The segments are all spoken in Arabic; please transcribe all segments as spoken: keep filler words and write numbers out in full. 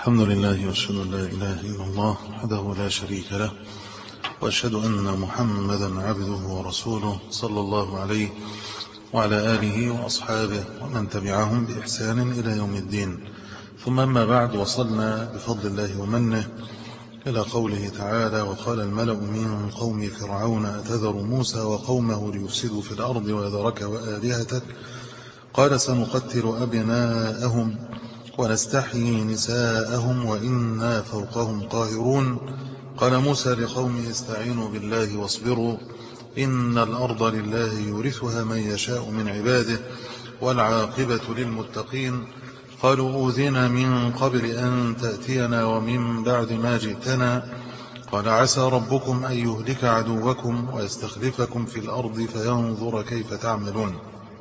الحمد لله وأشهد أن لا إله إلا الله وحده لا شريك له، وأشهد أن محمدا عبده ورسوله صلى الله عليه وعلى آله وأصحابه ومن تبعهم بإحسان إلى يوم الدين. ثم أما بعد، وصلنا بفضل الله ومنه إلى قوله تعالى: وقال الملأ من قوم فرعون أتذر موسى وقومه ليفسدوا في الأرض ويذرك وآلهتك قال سنقتل أبناءهم ونستحيي نساءهم وإنا فوقهم قاهرون. قال موسى لقومه: استعينوا بالله واصبروا إن الأرض لله يورثها من يشاء من عباده والعاقبة للمتقين. قالوا أوذينا من قبل أن تأتينا ومن بعد ما جئتنا. قال عسى ربكم أن يهلك عدوكم ويستخلفكم في الأرض فينظر كيف تعملون.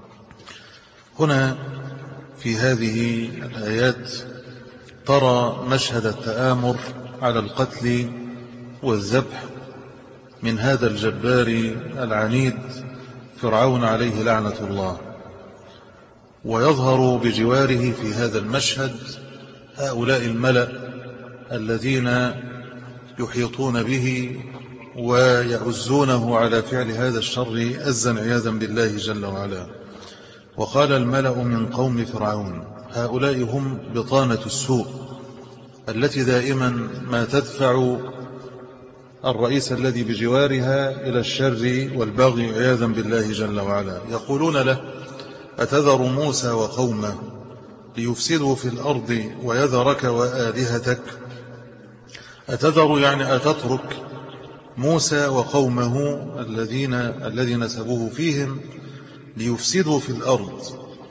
هنا في هذه الآيات ترى مشهد التآمر على القتل والذبح من هذا الجبار العنيد فرعون عليه لعنة الله، ويظهر بجواره في هذا المشهد هؤلاء الملأ الذين يحيطون به ويعزونه على فعل هذا الشر أزا عياذا بالله جل وعلا. وقال الملأ من قوم فرعون، هؤلاء هم بطانة السوء التي دائما ما تدفع الرئيس الذي بجوارها إلى الشر والبغي عياذا بالله جل وعلا. يقولون له: أتذر موسى وقومه ليفسدوا في الأرض ويذرك وآلهتك. أتذر يعني أتترك موسى وقومه الذين الذي نسبوه فيهم ليفسدوا في الأرض.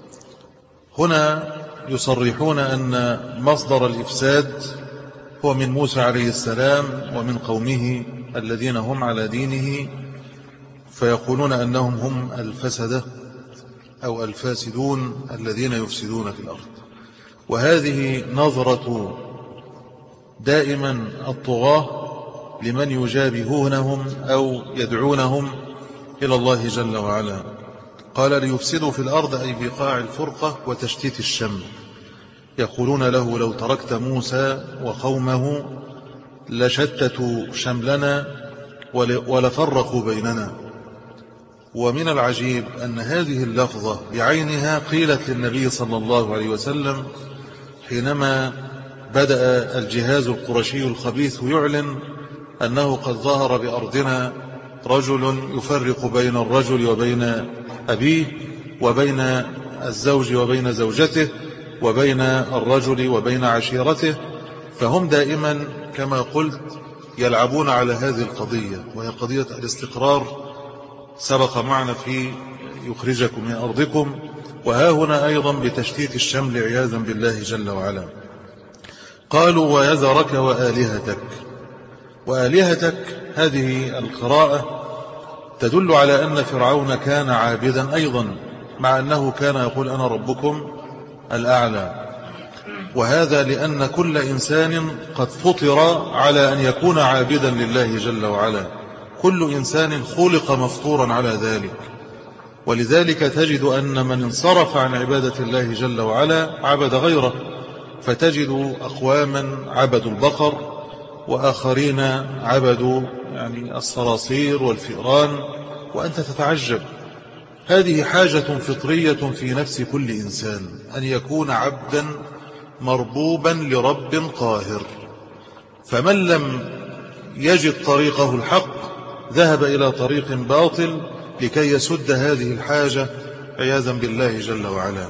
هنا يصرحون أن مصدر الإفساد هو من موسى عليه السلام ومن قومه الذين هم على دينه، فيقولون أنهم هم الفسدة أو الفاسدون الذين يفسدون في الأرض. وهذه نظرة دائما الطغاة لمن يجابهونهم أو يدعونهم إلى الله جل وعلا. قال ليفسدوا في الأرض أي بقاع الفرقة وتشتيت الشمل. يقولون له: لو تركت موسى وقومه لشتتوا شملنا ولفرقوا بيننا. ومن العجيب أن هذه اللفظة بعينها قيلت للنبي صلى الله عليه وسلم حينما بدأ الجهاز القرشي الخبيث يعلن أنه قد ظهر بأرضنا رجل يفرق بين الرجل وبين أبيه وبين الزوج وبين زوجته وبين الرجل وبين عشيرته. فهم دائما كما قلت يلعبون على هذه القضية، وهي قضية الاستقرار. سبق معنا في يخرجكم من أرضكم، وها هنا أيضا بتشتيت الشمل عياذا بالله جل وعلا. قالوا ويذرك وآلهتك. وآلهتك هذه القراءة تدل على أن فرعون كان عابدا أيضا، مع أنه كان يقول أنا ربكم الأعلى. وهذا لأن كل إنسان قد فطر على أن يكون عابدا لله جل وعلا. كل إنسان خلق مفطورا على ذلك، ولذلك تجد أن من انصرف عن عبادة الله جل وعلا عبد غيره. فتجد أقواما عبدوا البقر، وآخرين عبدوا يعني الصراصير والفئران، وأنت تتعجب. هذه حاجة فطرية في نفس كل إنسان أن يكون عبدا مربوبا لرب قاهر. فمن لم يجد طريقه الحق ذهب إلى طريق باطل لكي يسد هذه الحاجة عياذا بالله جل وعلا.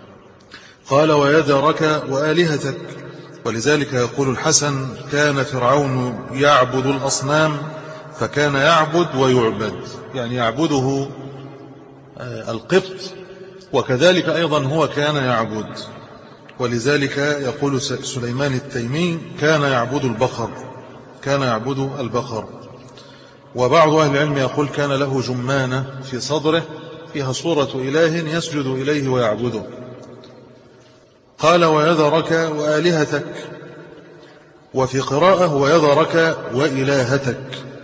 قال ويذرك وآلهتك. ولذلك يقول الحسن: كان فرعون يعبد الأصنام فكان يعبد ويعبد، يعني يعبده القبط، وكذلك أيضا هو كان يعبد. ولذلك يقول سليمان التيمي: كان يعبد البقر، كان يعبد البقر. وبعض أهل العلم يقول: كان له جمانة في صدره فيها صورة إله يسجد إليه ويعبده. قال ويذرك وآلهتك. وفي قراءة ويذرك وإلهتك،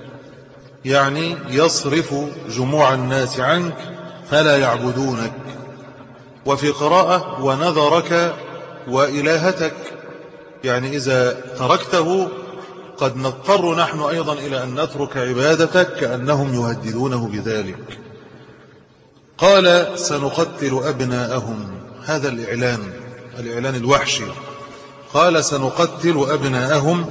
يعني يصرف جموع الناس عنك فلا يعبدونك. وفي قراءة ونذرك وإلهتك، يعني إذا تركته قد نضطر نحن أيضا إلى أن نترك عبادتك، كأنهم يهددونه بذلك. قال سنقتل أبناءهم، هذا الإعلان الإعلان الوحشي. قال سنقتل أبناءهم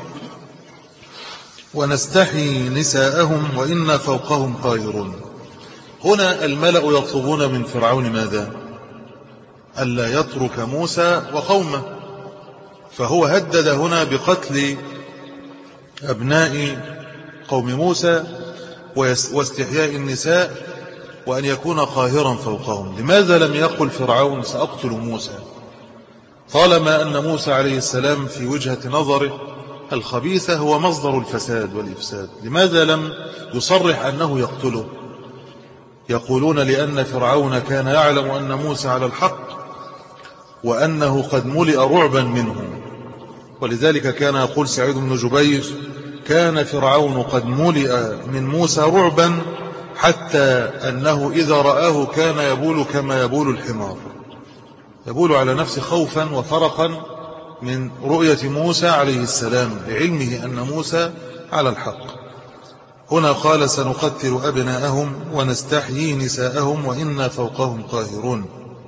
ونستحيي نساءهم وإنا فوقهم قاهرون. هنا الملأ يطلبون من فرعون ماذا؟ ألا يترك موسى وقومه، فهو هدد هنا بقتل أبناء قوم موسى واستحياء النساء وأن يكون قاهرا فوقهم. لماذا لم يقل فرعون سأقتل موسى طالما أن موسى عليه السلام في وجهة نظره الخبيثة هو مصدر الفساد والإفساد؟ لماذا لم يصرح أنه يقتله؟ يقولون لأن فرعون كان يعلم أن موسى على الحق وأنه قد ملئ رعبا منه، ولذلك كان يقول سعيد بن جبير كان فرعون قد ملئ من موسى رعبا حتى أنه إذا رآه كان يبول كما يبول الحمار، يبول على نفسه خوفا وفرقا من رؤية موسى عليه السلام لعلمه أن موسى على الحق. هنا قال سنقتل أبناءهم ونستحيي نساءهم وإنا فوقهم قاهرون.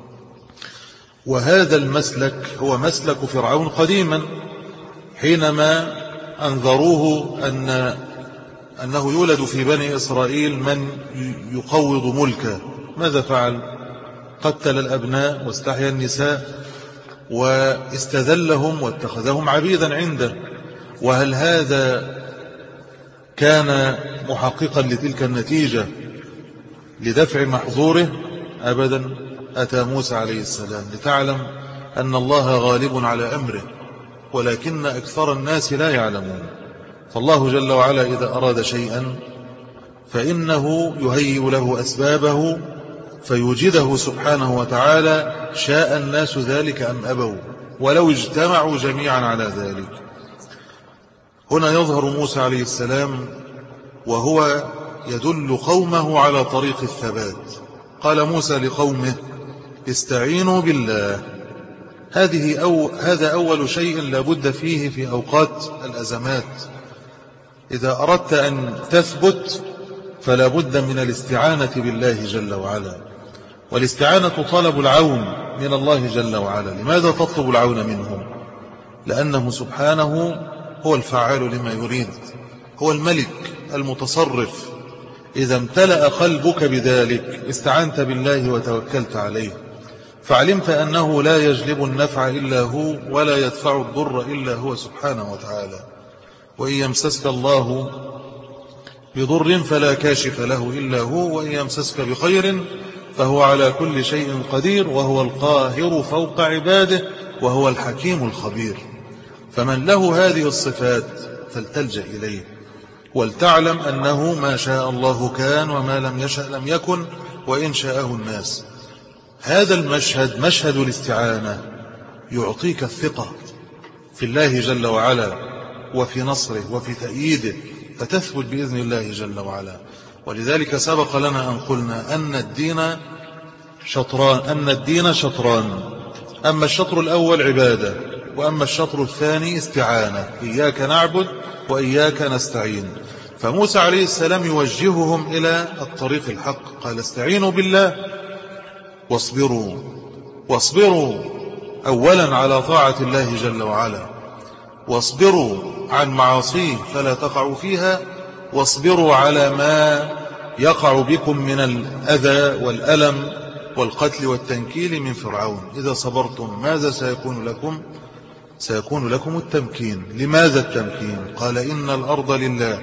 وهذا المسلك هو مسلك فرعون قديما، حينما أنذروه أن أنه يولد في بني إسرائيل من يقوض ملكه، ماذا فعل؟ قتل الأبناء واستحيا النساء واستذلهم واتخذهم عبيدا عنده. وهل هذا كان محققا لتلك النتيجة لدفع محظوره؟ أبدا. أتى موسى عليه السلام لتعلم أن الله غالب على أمره ولكن أكثر الناس لا يعلمون. فالله جل وعلا إذا أراد شيئا فإنه يهيئ له أسبابه فيوجده سبحانه وتعالى، شاء الناس ذلك أم أبوا، ولو اجتمعوا جميعا على ذلك. هنا يظهر موسى عليه السلام وهو يدل قومه على طريق الثبات. قال موسى لقومه استعينوا بالله. هذه أو هذا أول شيء لابد فيه في أوقات الأزمات. إذا أردت أن تثبت فلا بد من الاستعانة بالله جل وعلا، والاستعانة طلب العون من الله جل وعلا. لماذا تطلب العون منه؟ لأنه سبحانه هو الفعال لما يريد، هو الملك المتصرف. إذا امتلأ قلبك بذلك استعنت بالله وتوكلت عليه، فعلمت أنه لا يجلب النفع إلا هو ولا يدفع الضر إلا هو سبحانه وتعالى. وإن يمسسك الله بضر فلا كاشف له إلا هو، وإن يمسسك بخير فهو على كل شيء قدير، وهو القاهر فوق عباده، وهو الحكيم الخبير. فمن له هذه الصفات فلتلجأ إليه، ولتعلم أنه ما شاء الله كان وما لم يشأ لم يكن وإن شاءه الناس. هذا المشهد مشهد الاستعانة يعطيك الثقة في الله جل وعلا وفي نصره وفي تأييده، فتثبت بإذن الله جل وعلا. ولذلك سبق لنا أن قلنا أن الدين شطران أن الدين شطران أما الشطر الأول عبادة، وأما الشطر الثاني استعانة، إياك نعبد وإياك نستعين. فموسى عليه السلام يوجههم إلى الطريق الحق، قال استعينوا بالله واصبروا واصبروا أولا على طاعة الله جل وعلا، واصبروا عن معاصيه فلا تقعوا فيها، واصبروا على ما يقع بكم من الأذى والألم والقتل والتنكيل من فرعون. إذا صبرتم ماذا سيكون لكم؟ سيكون لكم التمكين. لماذا التمكين؟ قال إن الأرض لله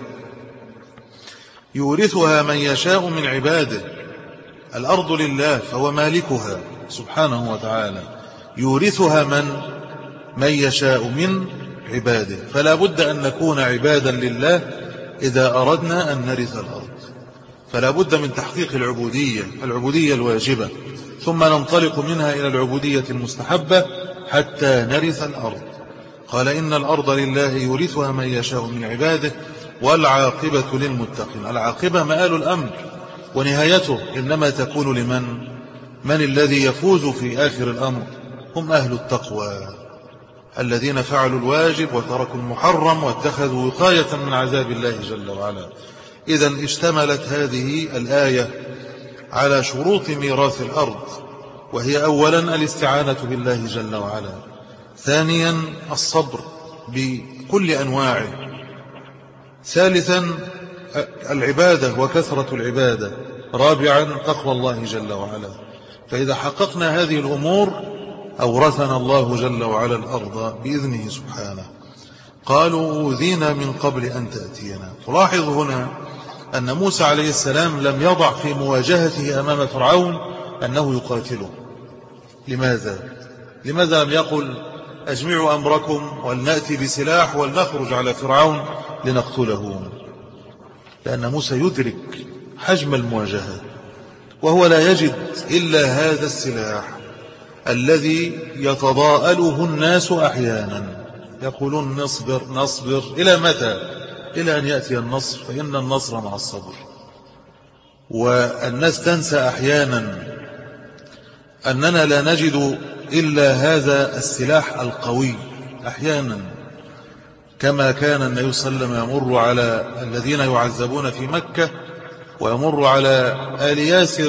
يورثها من يشاء من عباده. الأرض لله فهو مالكها سبحانه وتعالى، يورثها من من يشاء من عباده. فلا بد أن نكون عبادا لله إذا أردنا أن نرث الأرض. فلا بد من تحقيق العبودية العبودية الواجبة، ثم ننطلق منها إلى العبودية المستحبة حتى نرث الأرض. قال إن الأرض لله يورثها من يشاء من عباده والعاقبة للمتقين. العاقبة مآل الأمر ونهايته إنما تكون لمن من الذي يفوز في آخر الأمر؟ هم أهل التقوى، الذين فعلوا الواجب وتركوا المحرم واتخذوا وقاية من عذاب الله جل وعلا. إذن اشتملت هذه الآية على شروط ميراث الأرض، وهي أولا الاستعانة بالله جل وعلا، ثانيا الصبر بكل أنواعه، ثالثا العبادة وكثرة العبادة، رابعا تقوى الله جل وعلا. فإذا حققنا هذه الأمور أورثنا الله جل وعلا الأرض بإذنه سبحانه. قالوا أوذينا من قبل أن تأتينا. تلاحظ هنا أن موسى عليه السلام لم يضع في مواجهته أمام فرعون أنه يقاتله. لماذا؟ لماذا لم يقل أجمعوا أمركم ولنأتي بسلاح ولنخرج على فرعون لنقتله؟ لأن موسى يدرك حجم المواجهة، وهو لا يجد إلا هذا السلاح الذي يتضاءله الناس أحيانا، يقولون نصبر نصبر إلى متى؟ إلى أن يأتي النصر، فإن النصر مع الصبر. والناس تنسى أحيانا أننا لا نجد إلا هذا السلاح القوي أحيانا، كما كان النبي صلى الله عليه وسلم يمر على الذين يعذبون في مكة ويمر على آل ياسر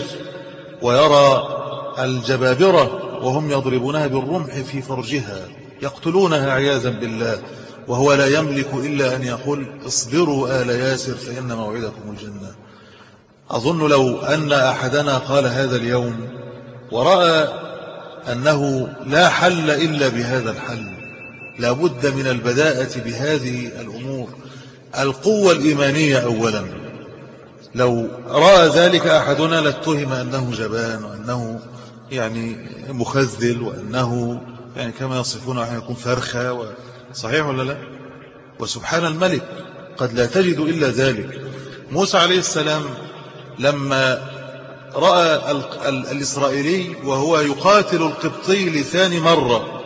ويرى الجبابرة وهم يضربونها بالرمح في فرجها يقتلونها عياذا بالله، وهو لا يملك إلا أن يقول اصبروا آل ياسر فإن موعدكم الجنة. أظن لو أن أحدنا قال هذا اليوم ورأى أنه لا حل إلا بهذا الحل، لا بد من البداءة بهذه الأمور. القوة الإيمانية أولا، لو رأى ذلك أحدنا لاتهم أنه جبان وأنه يعني مخذل وأنه يعني كما يصفون أن يكون فرخة، صحيح ولا لا؟ وسبحان الملك قد لا تجد إلا ذلك. موسى عليه السلام لما رأى الإسرائيلي وهو يقاتل القبطي لثاني مرة،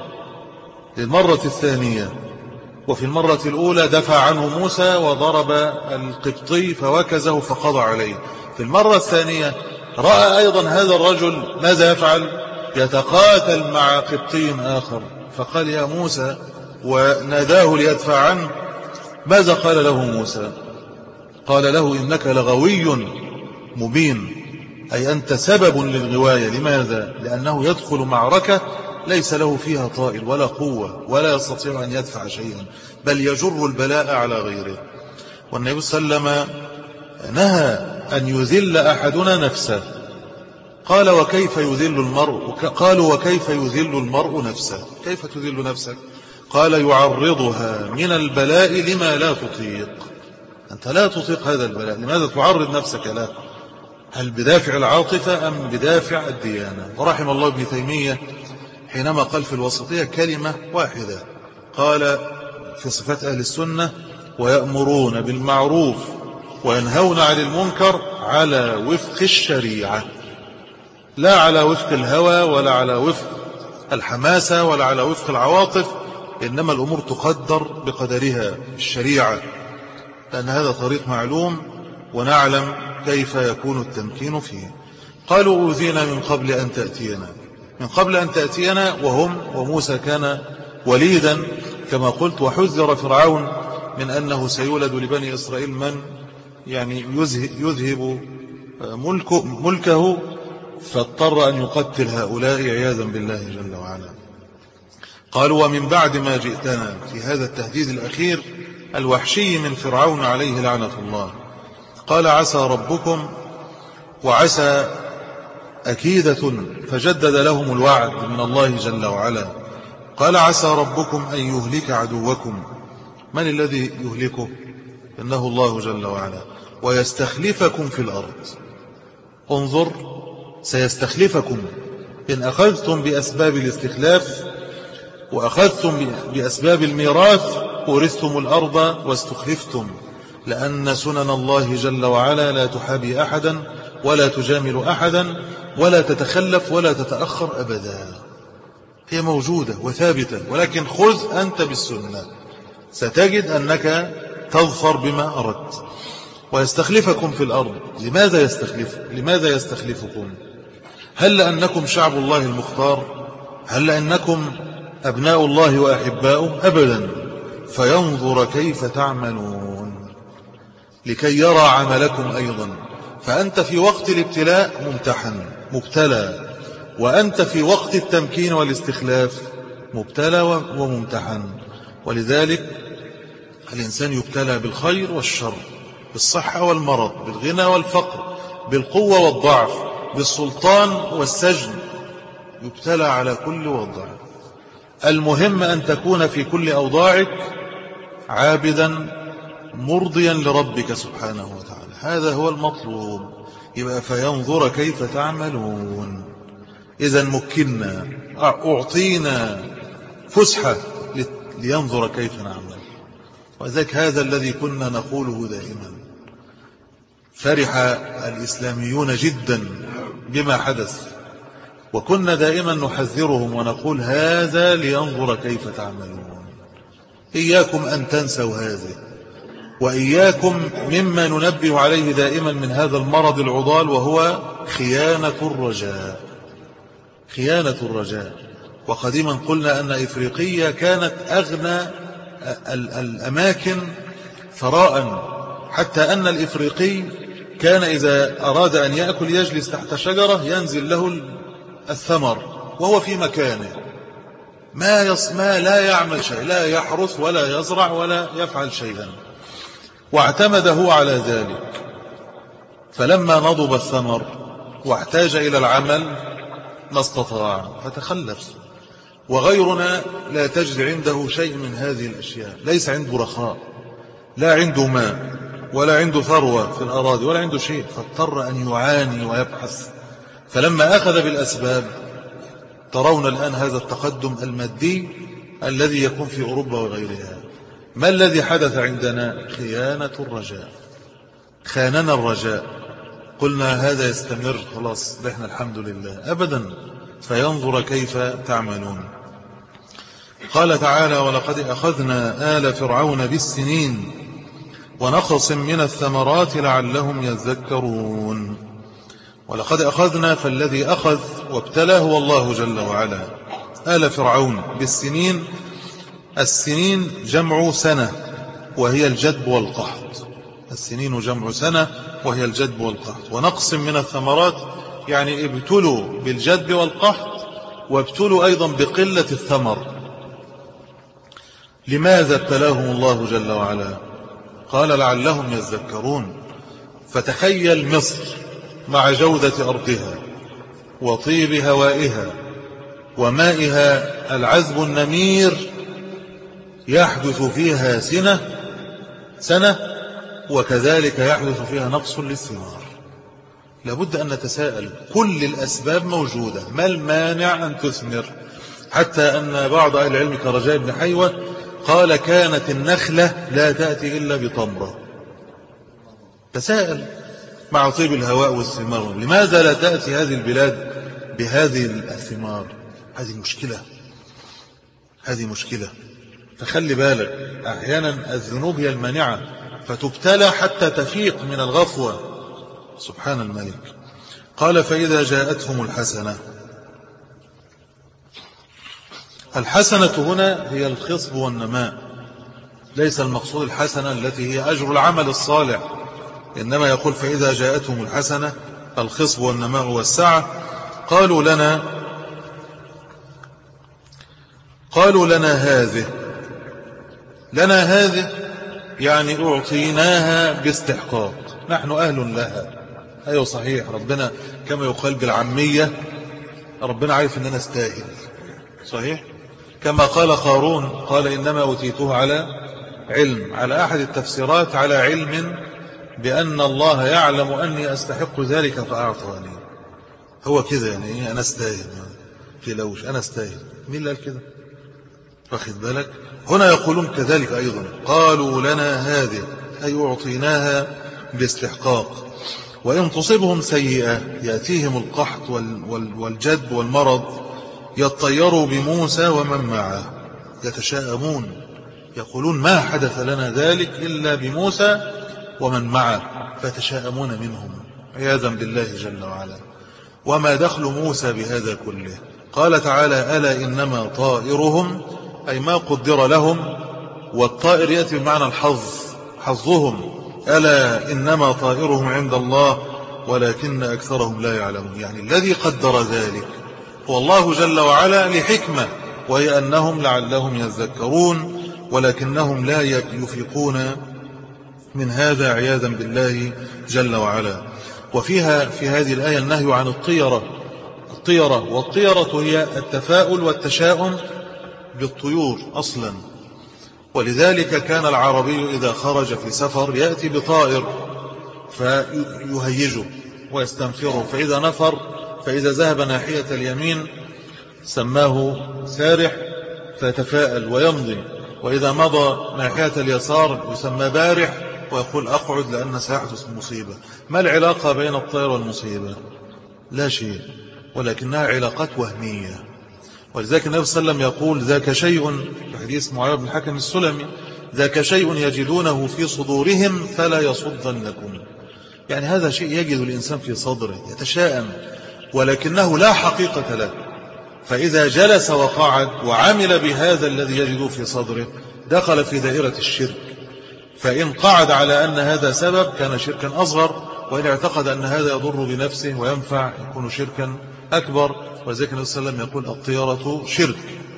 للمرة الثانية، وفي المرة الأولى دفع عنه موسى وضرب القبطي فوكزه فقضى عليه، في المرة الثانية رأى أيضا هذا الرجل ماذا يفعل؟ يتقاتل مع قبطي آخر، فقال يا موسى وناداه ليدفع عنه. ماذا قال له موسى؟ قال له إنك لغوي مبين، أي أنت سبب للغواية. لماذا؟ لأنه يدخل معركة ليس له فيها طائل ولا قوة ولا يستطيع أن يدفع شيئا، بل يجر البلاء على غيره. والنبي صلى الله عليه وسلم نهى أن يذل أحدنا نفسه. قال وكيف يذل المرء؟ قالوا وكيف يذل المرء نفسه؟ كيف تذل نفسك؟ قال يعرضها من البلاء لما لا تطيق. أنت لا تطيق هذا البلاء، لماذا تعرض نفسك له؟ هل بدافع العاطفة أم بدافع الديانة؟ ورحم الله ابن تيمية حينما قال في الوسطية كلمة واحدة، قال في صفات أهل السنة ويأمرون بالمعروف وينهون عن المنكر على وفق الشريعة، لا على وفق الهوى ولا على وفق الحماسة ولا على وفق العواطف، إنما الأمور تقدر بقدرها الشريعة، لأن هذا طريق معلوم ونعلم كيف يكون التمكين فيه. قالوا أوذينا من قبل أن تأتينا، من قبل أن تأتينا، وهم وموسى كان وليدا كما قلت، وحذر فرعون من أنه سيولد لبني إسرائيل من يعني يذهب ملكه, ملكه فاضطر أن يقتل هؤلاء عياذا بالله جل وعلا. قالوا ومن بعد ما جئتنا، في هذا التهديد الأخير الوحشي من فرعون عليه لعنة الله. قال عسى ربكم، وعسى أكيدة، فجدد لهم الوعد من الله جل وعلا. قال عسى ربكم أن يهلك عدوكم. من الذي يهلكه؟ إنه الله جل وعلا. ويستخلفكم في الأرض. انظر، سيستخلفكم إن أخذتم بأسباب الاستخلاف وأخذتم بأسباب الميراث ورثتم الأرض واستخلفتم، لأن سنن الله جل وعلا لا تحابي أحدا ولا تجامل أحدا ولا تتخلف ولا تتأخر أبدا، هي موجودة وثابتة، ولكن خذ أنت بالسنة ستجد أنك تظفر بما أردت. ويستخلفكم في الأرض. لماذا يستخلف؟ لماذا يستخلفكم؟ هل لأنكم شعب الله المختار؟ هل لأنكم أبناء الله وأحباؤه أبدا، فينظر كيف تعملون لكي يرى عملكم أيضا. فأنت في وقت الابتلاء ممتحن مبتلى، وأنت في وقت التمكين والاستخلاف مبتلى وممتحن. ولذلك الإنسان يبتلى بالخير والشر، بالصحة والمرض، بالغنى والفقر، بالقوة والضعف، بالسلطان والسجن، يبتلى على كل وضع. المهم أن تكون في كل أوضاعك عابدا مرضيا لربك سبحانه وتعالى، هذا هو المطلوب. يبقى فينظر كيف تعملون، إذا مكنا أعطينا فسحة لينظر كيف نعمل. وذلك هذا الذي كنا نقوله دائما. فرح الإسلاميون جدا بما حدث، وكنا دائما نحذرهم ونقول هذا لينظر كيف تعملون. إياكم أن تنسوا هذا، وإياكم مما ننبه عليه دائما من هذا المرض العضال، وهو خيانة الرجاء. خيانة الرجاء. وقديما قلنا أن إفريقيا كانت أغنى الأماكن ثراء، حتى أن الإفريقي كان إذا أراد أن يأكل يجلس تحت شجرة ينزل له الثمر وهو في مكانه، ما يصمى لا يعمل شيء، لا يحرث ولا يزرع ولا يفعل شيئا، واعتمد هو على ذلك. فلما نضب الثمر واحتاج إلى العمل ما استطاع فتخلف. وغيرنا لا تجد عنده شيء من هذه الأشياء، ليس عنده رخاء، لا عنده ماء ولا عنده ثروة في الأراضي ولا عنده شيء، فاضطر أن يعاني ويبحث. فلما أخذ بالأسباب ترون الآن هذا التقدم المادي الذي يكون في أوروبا وغيرها. ما الذي حدث عندنا؟ خيانة الرجاء. خاننا الرجاء، قلنا هذا يستمر خلاص نحن الحمد لله، أبدا. فينظر كيف تعملون. قال تعالى ولقد أخذنا آل فرعون بالسنين ونقص من الثمرات لعلهم يذكرون. ولقد أخذنا، فالذي أخذ وابتلاه هو الله جل وعلا آل فرعون بالسنين. السنين جمع سنة وهي الجدب والقحط. السنين جمع سنة وهي الجدب والقحط. ونقص من الثمرات يعني ابتلوا بالجدب والقحط، وابتلوا أيضا بقلة الثمر. لماذا ابتلاهم الله جل وعلا؟ قال لعلهم يذكرون. فتخيل مصر مع جودة أرضها وطيب هوائها ومائها العذب النمير، يحدث فيها سنة سنة وكذلك يحدث فيها نقص للثمار. لابد أن نتساءل، كل الأسباب موجودة، ما المانع أن تثمر؟ حتى أن بعض أهل العلم كرجاء بن حيوة قال كانت النخلة لا تأتي إلا بتمرة. تساءل مع طيب الهواء والثمار، لماذا لا تأتي هذه البلاد بهذه الثمار؟ هذه مشكلة، هذه مشكلة. فخلي بالك، أحيانا الذنوب هي المانعة، فتبتلى حتى تفيق من الغفوة. سبحان الملك. قال فإذا جاءتهم الحسنة. الحسنة هنا هي الخصب والنماء، ليس المقصود الحسنة التي هي أجر العمل الصالح، إنما يقول فإذا جاءتهم الحسنة الخصب والنماء والسعة. قالوا لنا قالوا لنا هذه لنا هذه يعني أعطيناها باستحقاق، نحن أهل لها. أيوة صحيح، ربنا كما يقال بالعامية ربنا عارف أننا نستاهل، صحيح. كما قال قارون قال إنما أوتيته على علم، على أحد التفسيرات على علم بأن الله يعلم أني أستحق ذلك فأعطاني. هو كذا يعني أنا استاهل، في لوش أنا استاهل. مين اللي قال كده؟ واخد بالك؟ هنا يقولون كذلك أيضا، قالوا لنا هذه أي أعطيناها باستحقاق. وإن تصبهم سيئة يأتيهم القحط والجدب والمرض يطيروا بموسى ومن معه، يتشاءمون يقولون ما حدث لنا ذلك إلا بموسى ومن معه، فتشاءمون منهم عياذا بالله جل وعلا. وما دخل موسى بهذا كله؟ قال تعالى ألا إنما طائرهم أي ما قدر لهم، والطائر يأتي بمعنى الحظ، حظهم، ألا إنما طائرهم عند الله ولكن أكثرهم لا يعلمون. يعني الذي قدر ذلك هو الله جل وعلا لحكمة، وهي أنهم لعلهم يذكرون ولكنهم لا يفيقون من هذا عياذا بالله جل وعلا. وفيها في هذه الآية النهي عن الطيرة. الطيرة والطيرة هي التفاؤل والتشاؤم بالطيور أصلا، ولذلك كان العربي إذا خرج في سفر يأتي بطائر فيهيجه ويستنفره، فإذا نفر فإذا ذهب ناحية اليمين سماه سارح فيتفاءل ويمضي، وإذا مضى ناحية اليسار يسمى بارح ويقول أقعد لأن سيحدث مصيبة. ما العلاقة بين الطير والمصيبة؟ لا شيء، ولكنها علاقات وهمية. ولذلك النبي صلى الله عليه وسلم يقول ذاك شيء في حديث معاوية بن الحكم السلمي ذاك شيء يجدونه في صدورهم فلا يصدنكم. يعني هذا شيء يجد الإنسان في صدره يتشاءم ولكنه لا حقيقة له، فإذا جلس وقعد وعمل بهذا الذي يجده في صدره دخل في دائرة الشرك. فإن قعد على أن هذا سبب كان شركا أصغر، وإن اعتقد أن هذا يضر بنفسه وينفع يكون شركا أكبر. وذلك النبي صلى الله عليه وسلم يقول الطيرة شرك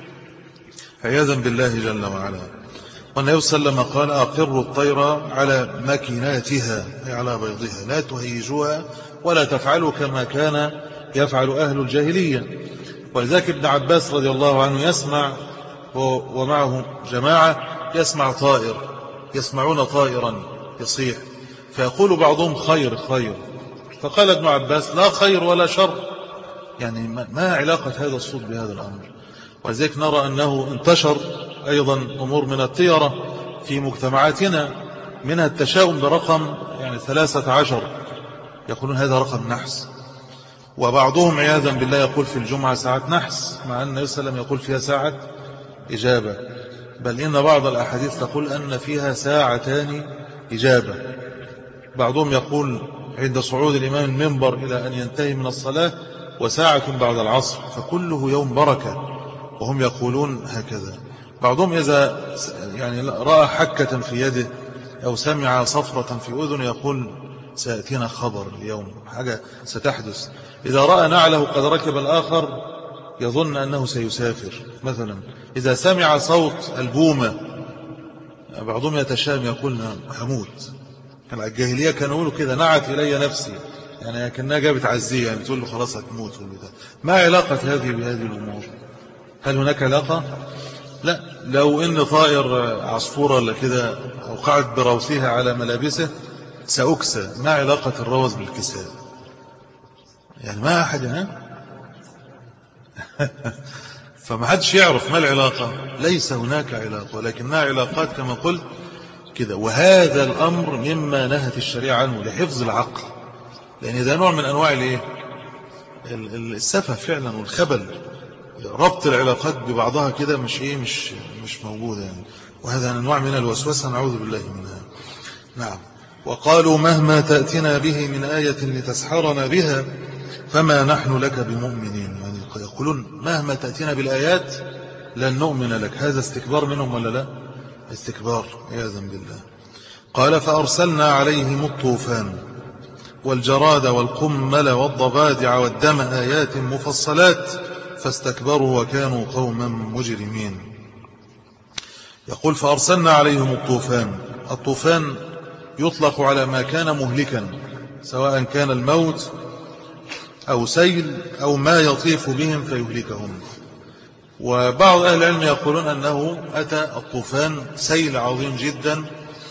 عياذا بالله جل وعلا. والنبي صلى الله عليه وسلم قال أقروا الطير على مكيناتها أي على بيضها، لا تهيجوها ولا تفعلوا كما كان يفعل أهل الجاهلية. ولذلك ابن عباس رضي الله عنه يسمع ومعه جماعة يسمع طائر، يسمعون طائرا يصيح، فيقول بعضهم خير خير، فقال ابن عباس لا خير ولا شر. يعني ما علاقة هذا الصوت بهذا الأمر؟ ولذلك نرى أنه انتشر أيضا أمور من الطيرة في مجتمعاتنا، منها التشاؤم برقم يعني ثلاثة عشر، يقولون هذا رقم نحس، وبعضهم عياذا بالله يقول في الجمعة ساعة نحس، مع أن النبي صلى الله عليه وسلم يقول فيها ساعة إجابة، بل إن بعض الأحاديث تقول أن فيها ساعتان إجابة. بعضهم يقول عند صعود الإمام المنبر إلى أن ينتهي من الصلاة وساعة بعد العصر، فكله يوم بركة، وهم يقولون هكذا. بعضهم إذا يعني رأى حكة في يده أو سمع صفرة في أذنه يقول سيأتينا خبر اليوم، حاجة ستحدث. إذا رأى نعله قد ركب الآخر يظن أنه سيسافر مثلا. إذا سمع صوت البومة بعضهم يتشام يقول هموت. كان الجاهلية كانوا يقولوا كده نعت إلي نفسي، يعني كأنها جابت عزية، يعني تقول له خلاص هتموت. ما علاقة هذه بهذه الأمور؟ هل هناك علاقة؟ لا. لو إن طائر عصفورة ولا كده أوقعت بروثها على ملابسه سأكسى، ما علاقة الروث بالكساء؟ يعني ما أحد ها فما حدش يعرف ما العلاقة. ليس هناك علاقة، ولكنها علاقات كما قلت كده. وهذا الأمر مما نهت الشريعة عنه لحفظ العقل، لأن ده نوع من أنواع الايه السفه فعلا والخبل، ربط العلاقات ببعضها كده مش ايه مش مش موجودة يعني. وهذا أنواع من الوسوسة نعوذ بالله منها. نعم. وقالوا مهما تأتنا به من آية لتسحرنا بها فما نحن لك بمؤمنين. يعني يقولون مهما تأتينا بالآيات لن نؤمن لك. هذا استكبار منهم ولا لا؟ استكبار عياذا بالله. قال فأرسلنا عليهم الطوفان والجراد والقمل والضفادع والدم آيات مفصلات فاستكبروا وكانوا قوما مجرمين. يقول فأرسلنا عليهم الطوفان. الطوفان يطلق على ما كان مهلكا، سواء كان الموت أو سيل أو ما يطيف بهم فيهلكهم. وبعض أهل العلم يقولون أنه أتى الطوفان سيل عظيم جدا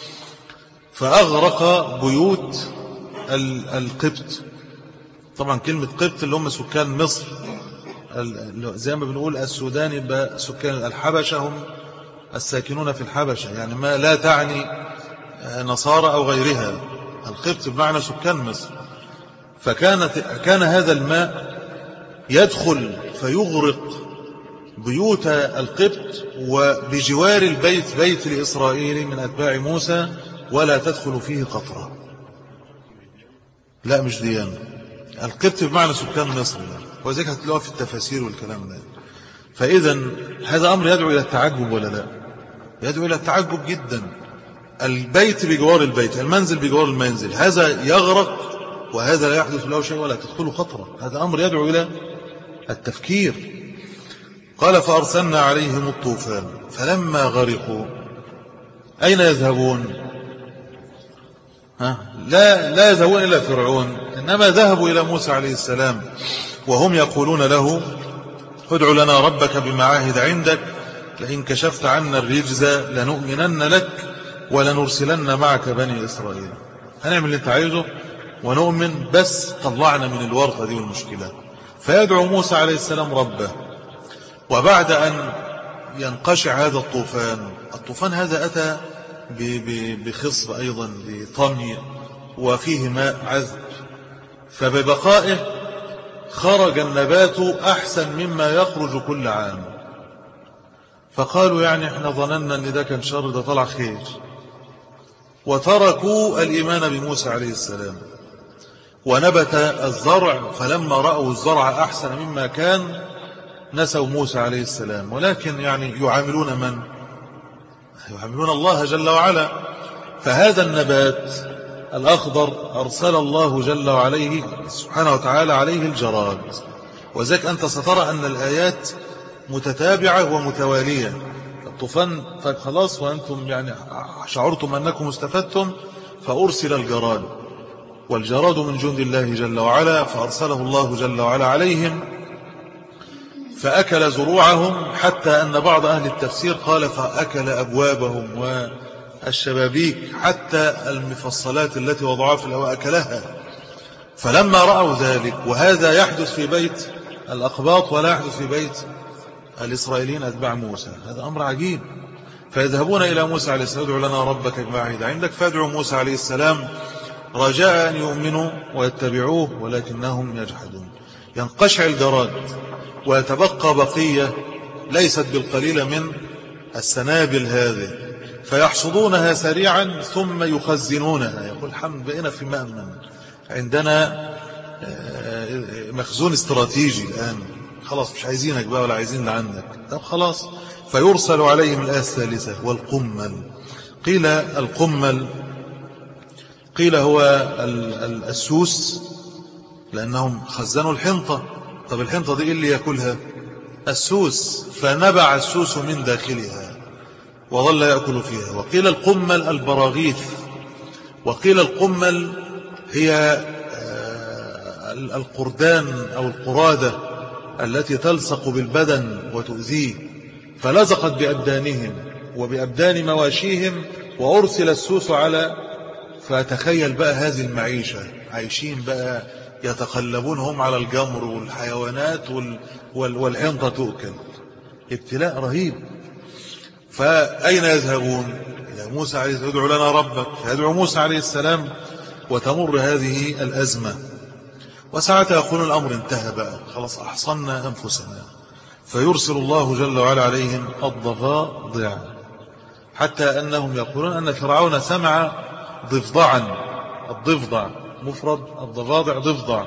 فأغرق بيوت القبط. طبعا كلمة قبط اللي هم سكان مصر، زي ما بنقول السودان يبقى سكان الحبشة هم الساكنون في الحبشة، يعني ما لا تعني نصارى أو غيرها. القبط بمعنى سكان مصر. فكانت كان هذا الماء يدخل فيغرق بيوت القبط، وبجوار البيت بيت الإسرائيلي من أتباع موسى ولا تدخل فيه قطرة. لا مش ديان. القبط بمعنى سكان مصر. وذلك هتلاقوها في التفاسير والكلام ده. فإذا هذا أمر يدعو إلى التعجب ولا لا؟ يدعو إلى التعجب جدا. البيت بجوار البيت، المنزل بجوار المنزل، هذا يغرق وهذا لا يحدث له شيء ولا تدخله خطرة. هذا أمر يدعو إلى التفكير. قال فأرسلنا عليهم الطوفان فلما غرقوا أين يذهبون؟ ها؟ لا, لا يذهبون إلى فرعون، إنما ذهبوا إلى موسى عليه السلام وهم يقولون له ادع لنا ربك بما عاهد عندك لئن كشفت عنا الرجز لنؤمنن لك ولنرسلن معك بني إسرائيل. هنعمل اللي انت عايزه ونؤمن، بس طلعنا من الورطة دي والمشكلة. فيدعو موسى عليه السلام ربه. وبعد أن ينقشع هذا الطوفان، الطوفان هذا أتى بخصب أيضا بطمي وفيه ماء عذب، فببقائه خرج النبات أحسن مما يخرج كل عام. فقالوا يعني احنا ظننا ان ده كان شر، ده طلع خير. وتركوا الإيمان بموسى عليه السلام. ونبت الزرع، فلما رأوا الزرع أحسن مما كان نسوا موسى عليه السلام. ولكن يعني يعاملون من؟ يعاملون الله جل وعلا. فهذا النبات الأخضر أرسل الله جل وعلا سبحانه وتعالى عليه الجراد. وذلك أنت سترى أن الآيات متتابعة ومتوالية. الطوفان طيب خلاص وأنتم يعني شعرتم أنكم استفدتم، فأرسل الجراد، والجراد من جند الله جل وعلا، فأرسله الله جل وعلا عليهم فأكل زروعهم، حتى أن بعض أهل التفسير قال فأكل أبوابهم والشبابيك، حتى المفصلات التي وضعها في الهواء أكلها. فلما رأوا ذلك، وهذا يحدث في بيت الأقباط ولا يحدث في بيت الإسرائيليين أتباع موسى، هذا أمر عجيب. فيذهبون إلى موسى عليه السلام ادع لنا ربك بما عهد عندك، فيدعو موسى عليه السلام رجاء أن يؤمنوا ويتبعوه ولكنهم يجحدون. ينقشع الجراد ويتبقى بقية ليست بالقليلة من السنابل هذه، فيحصدونها سريعا ثم يخزنونها. يقول الحمد بقينا في مأمن، عندنا مخزون استراتيجي الآن، خلاص مش عايزينك بقى ولا عايزين اللي عندك، طب خلاص. فيرسل عليهم الآية الثالثة والقمل. قيل القمل قيل هو السوس، لأنهم خزنوا الحنطة. طب الحنطة دي إيه اللي يأكلها؟ السوس، فنبع السوس من داخلها وظل يأكل فيها. وقيل القمل البراغيث، وقيل القمل هي القردان أو القرادة التي تلصق بالبدن وتؤذيه، فلزقت بأبدانهم وبأبدان مواشيهم وأرسل السوس على. فتخيل بقى هذه المعيشة، عايشين بقى يتقلبون هم على الجمر والحيوانات وال... وال... والحنطة تؤكل. ابتلاء رهيب. فأين يذهبون؟ إلى موسى عليه السلام ادعو لنا ربك، فيدعو موسى عليه السلام وتمر هذه الأزمة. وساعتها يقولون الأمر انتهى بقى، خلاص أحصنا أنفسنا. فيرسل الله جل وعلا عليهم الضفادع، حتى أنهم يقولون أن فرعون سمع ضفدعا. الضفدع مفرد، الضفادع ضفدع.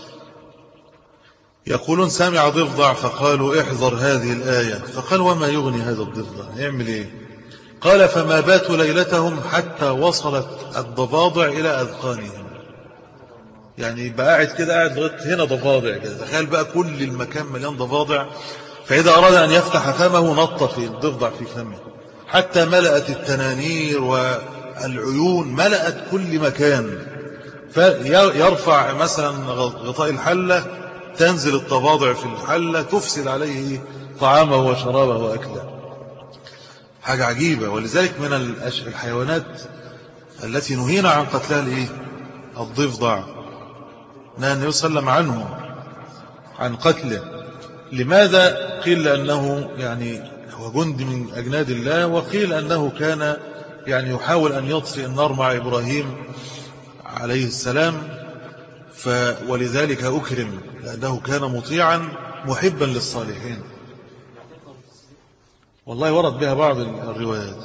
يقولون سمع ضفدع، فقالوا احذر هذه الآية. فقال وما يغني هذا الضفدع، يعمل ايه؟ قال فما باتوا ليلتهم حتى وصلت الضفادع إلى أذقانهم. يعني يبقى قاعد كده، قاعد لغايه هنا ضفادع كده. تخيل بقى كل المكان مليان ضفادع. فإذا أراد أن يفتح فمه نط في الضفدع في فمه، حتى ملأت التنانير والعيون، ملأت كل مكان. فيرفع مثلا غطاء الحلة، تنزل الضفادع في الحلة تفسد عليه طعامه وشرابه وأكله. حاجة عجيبة. ولذلك من الحيوانات التي نهينا عن قتلها الايه؟ الضفدع. نهى النبي صلى الله عليه وسلم عنه، عن قتله. لماذا؟ قيل لأنه يعني هو جند من أجناد الله، وقيل أنه كان يعني يحاول أن يطفئ النار مع إبراهيم عليه السلام، ولذلك أكرم، لأنه كان مطيعا محبا للصالحين. والله ورد بها بعض الروايات.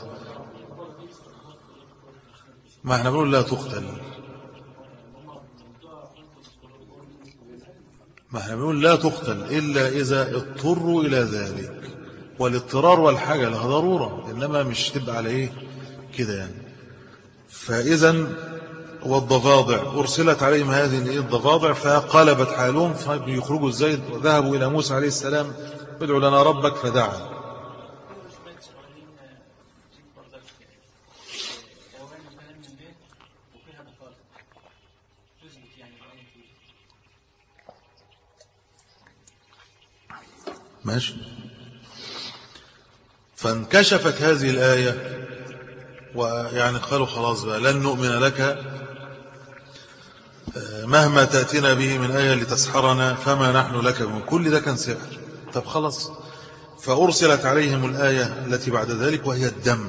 ما احنا بنقول لا تقتل، ما احنا بنقول لا تقتل إلا إذا اضطروا إلى ذلك، والاضطرار والحاجة لها ضرورة، إنما مش تبقى على إيه كده يعني. فإذا والضفادع أرسلت عليهم هذه الضفادع فقلبت حالهم، فيخرجوا الزيد وذهبوا إلى موسى عليه السلام ادعوا لنا ربك فدعا. ماشي. فانكشفت هذه الآية ويعني قالوا خلاص بقى لن نؤمن لك مهما تأتينا به من آية لتسحرنا فما نحن لك من كل ده كان سحر. طب خلاص، فأرسلت عليهم الآية التي بعد ذلك وهي الدم.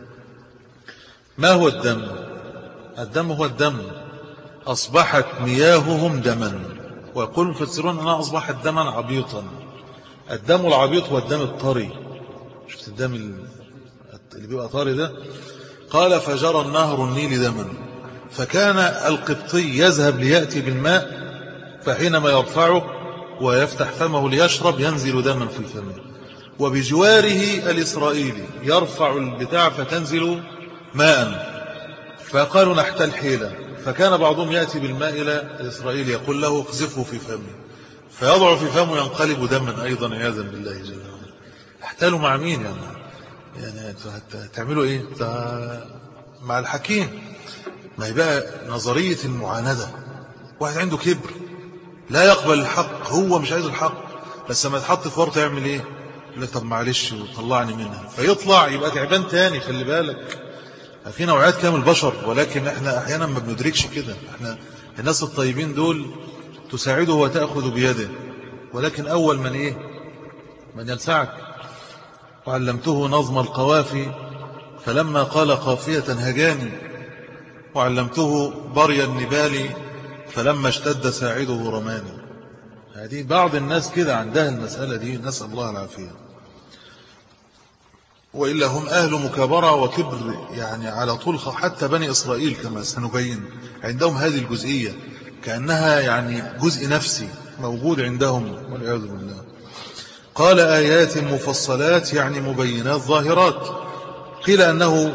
ما هو الدم؟ الدم هو الدم، أصبحت مياههم دما، ويقول المفسرون أنها أصبحت دما عبيطا. الدم العبيط هو الدم الطري، شفت الدم اللي بيبقى طري ده؟ قال فجرى النهر النيل دما، فكان القبطي يذهب ليأتي بالماء، فحينما يرفعه ويفتح فمه ليشرب ينزل دما في فمه، وبجواره الإسرائيلي يرفع البتاع فتنزل ماء، فقالوا نحتل حيلة، فكان بعضهم يأتي بالماء إلى الإسرائيلي يقول له اقذفه في فمه، فيضع في فمه ينقلب دما أيضا عياذا بالله جل وعلا. احتالوا مع مين يعني؟ يعني تعملوا ايه مع الحكيم؟ ما هي بقى نظرية المعاندة. واحد عنده كبر لا يقبل الحق، هو مش عايز الحق، بس لما يتحط في ورطة يعمل ايه؟ يقول لك طب معلش وطلعني منها، فيطلع يبقى تعبان تاني. خلي بالك في نوعيات كامل البشر، ولكن احنا احيانا ما بندركش كده. احنا الناس الطيبين دول تساعده وتأخذ بيده، ولكن أول من إيه من يلسعك. وعلمته نظم القوافي فلما قال قافية هجاني، وعلمته بري النبال فلما اشتد ساعده رماني. هذه بعض الناس كده عندها المسألة دي، نسأل الله العافية، وإلا هم أهل مكابرة وكبر يعني على طول. حتى بني إسرائيل كما سنبين عندهم هذه الجزئية، كأنها يعني جزء نفسي موجود عندهم والعياذ بالله. قال آيات مفصلات يعني مبينات ظاهرات. قيل أنه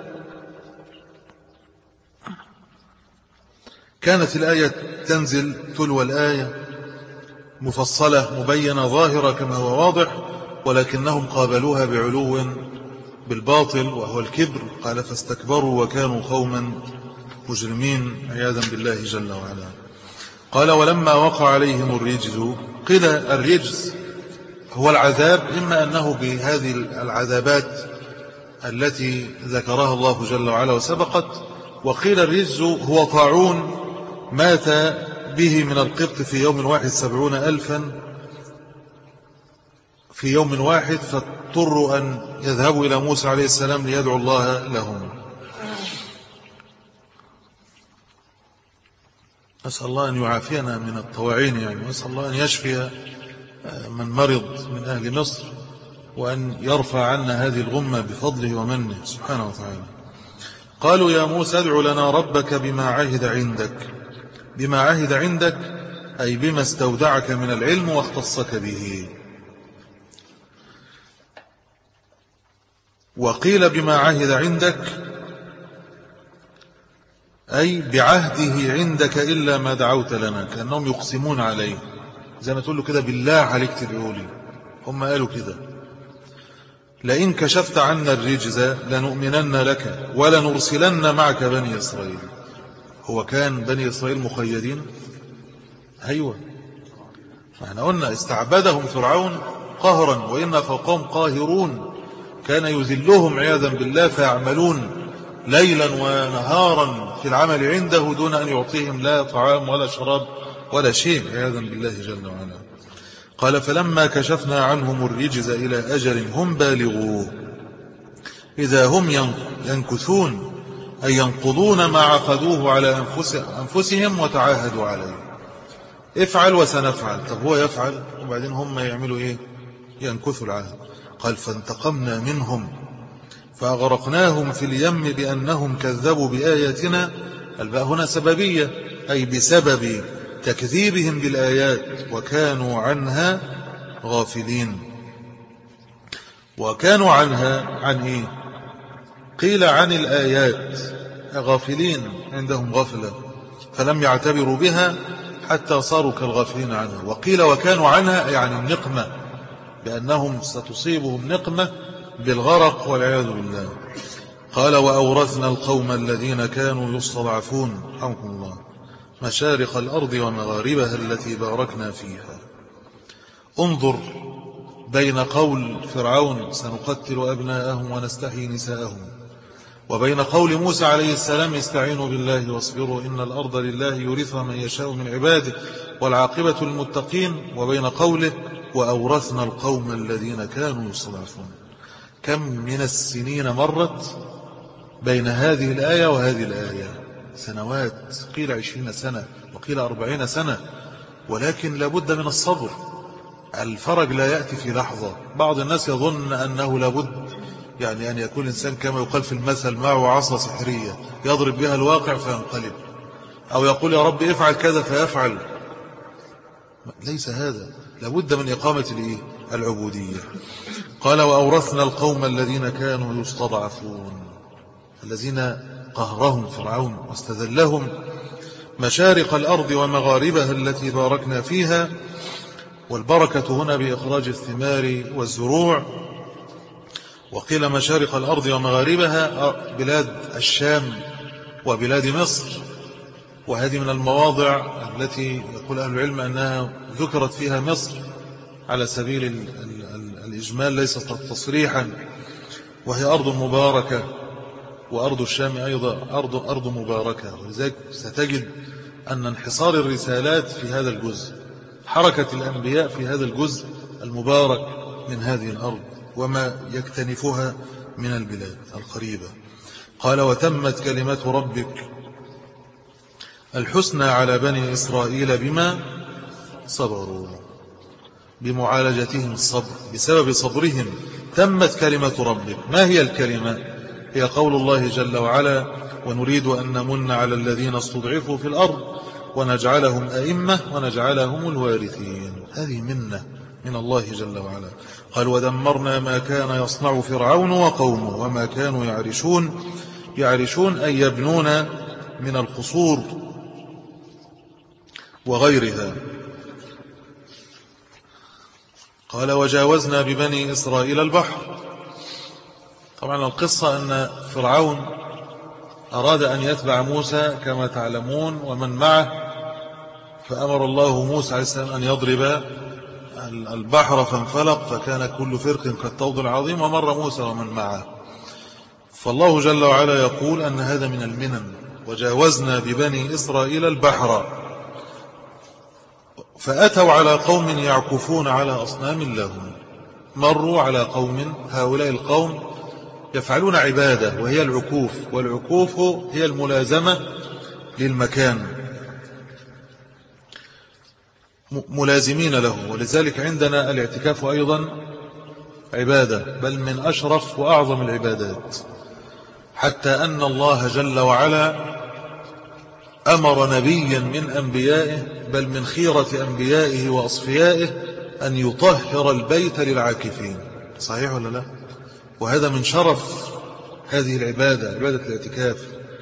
كانت الآية تنزل تلو الآية مفصلة مبينة ظاهرة كما هو واضح، ولكنهم قابلوها بعلو بالباطل وهو الكبر. قال فاستكبروا وكانوا قوما مجرمين عياذا بالله جل وعلا. قال ولما وقع عليهم الرجز، قيل الرجز هو العذاب، إما أنه بهذه العذابات التي ذكرها الله جل وعلا وسبقت، وقيل الرجز هو طاعون مات به من القبط في يوم واحد سبعون ألفا في يوم واحد، فاضطروا أن يذهبوا إلى موسى عليه السلام ليدعوا الله لهم. أسأل الله أن يعافينا من الطواعين يعني، وأسأل الله أن يشفي من مرض من أهل مصر، وأن يرفع عنا هذه الغمة بفضله ومنه سبحانه وتعالى. قالوا يا موسى ادع لنا ربك بما عهد عندك. بما عهد عندك أي بما استودعك من العلم واختصك به. وقيل بما عهد عندك أي بعهده عندك إلا ما دعوت لنا، كأنهم يقسمون عليه زي ما تقول له كده بالله عليك تدعو لي. هم قالوا كده لئن كشفت عنا الرجز لنؤمنن لك ولنرسلن معك بني إسرائيل. هو كان بني إسرائيل مقيدين؟ أيوة، احنا قلنا استعبدهم فرعون قهرا وإنا فوقهم قاهرون، كان يذلهم عياذا بالله فيعملون ليلا ونهارا في العمل عنده دون أن يعطيهم لا طعام ولا شراب ولا شيء عياذا بالله جل وعلا. قال فلما كشفنا عنهم الرجز إلى أجل هم بالغوه إذا هم ينكثون أي ينقضون ما عقدوه على أنفسهم وتعاهدوا عليه. افعل وسنفعل. طب هو يفعل وبعدين هم يعملوا إيه؟ ينكثوا العهد. قال فانتقمنا منهم فأغرقناهم في اليم بأنهم كذبوا بآياتنا. الباء هنا سببية أي بسبب تكذيبهم بالآيات وكانوا عنها غافلين. وكانوا عنها عن إيه؟ قيل عن الآيات، غافلين، عندهم غفلة فلم يعتبروا بها حتى صاروا كالغافلين عنها. وقيل وكانوا عنها يعني النقمة، بأنهم ستصيبهم نقمة بالغرق والعياذ بالله. قال وأورثنا القوم الذين كانوا يستضعفون رحمكم الله مشارق الأرض ومغاربها التي باركنا فيها. انظر بين قول فرعون سنقتل أبناءهم ونستحيي نساءهم، وبين قول موسى عليه السلام استعينوا بالله واصبروا إن الأرض لله يورثها من يشاء من عباده والعاقبة المتقين، وبين قوله وأورثنا القوم الذين كانوا يستضعفون. كم من السنين مرت بين هذه الآية وهذه الآية؟ سنوات، قيل عشرين سنة وقيل أربعين سنة، ولكن لابد من الصبر. الفرج لا يأتي في لحظة. بعض الناس يظن أنه لابد يعني أن يكون الإنسان كما يقال في المثل معه عصا سحرية يضرب بها الواقع فينقلب، أو يقول يا رب افعل كذا فيفعل. ليس هذا، لابد من إقامة العبودية. قال وأورثنا القوم الذين كانوا يستضعفون، الذين قهرهم فرعون واستذلهم، مشارق الأرض ومغاربها التي باركنا فيها. والبركة هنا بإخراج الثمار والزروع. وقيل مشارق الأرض ومغاربها بلاد الشام وبلاد مصر، وهذه من المواضع التي يقول أهل العلم أنها ذكرت فيها مصر على سبيل ال ال ال الإجمال ليس تصريحا، وهي أرض مباركة. وأرض الشام أيضا أرض, أرض مباركة. ولذلك ستجد أن انحصار الرسالات في هذا الجزء، حركة الأنبياء في هذا الجزء المبارك من هذه الأرض وما يكتنفها من البلاد القريبة. قال وتمت كلمة ربك الحسنى على بني إسرائيل بما صبروا، بمعالجتهم الصبر، بسبب صبرهم تمت كلمة ربك. ما هي الكلمة؟ هي قول الله جل وعلا ونريد أن نمن على الذين استضعفوا في الأرض ونجعلهم أئمة ونجعلهم الوارثين. هذه منة من الله جل وعلا. قال ودمرنا ما كان يصنع فرعون وقومه وما كانوا يعرشون. يعرشون أي يبنون من القصور وغيرها. قال وجاوزنا ببني إسرائيل البحر. طبعا القصة أن فرعون أراد أن يتبع موسى كما تعلمون ومن معه، فأمر الله موسى عليه السلام أن يضرب البحر فانفلق فكان كل فرق كالطود العظيم ومر موسى ومن معه. فالله جل وعلا يقول أن هذا من المنن. وجاوزنا ببني إسرائيل البحر فأتوا على قوم يعكفون على أصنام لهم. مروا على قوم، هؤلاء القوم يفعلون عبادة وهي العكوف، والعكوف هي الملازمة للمكان، ملازمين له. ولذلك عندنا الاعتكاف أيضا عبادة، بل من أشرف وأعظم العبادات، حتى أن الله جل وعلا أمر نبيا من أنبيائه بل من خيرة أنبيائه وأصفيائه أن يطهر البيت للعاكفين. صحيح ولا لا؟ وهذا من شرف هذه العبادة، عبادة الاعتكاف.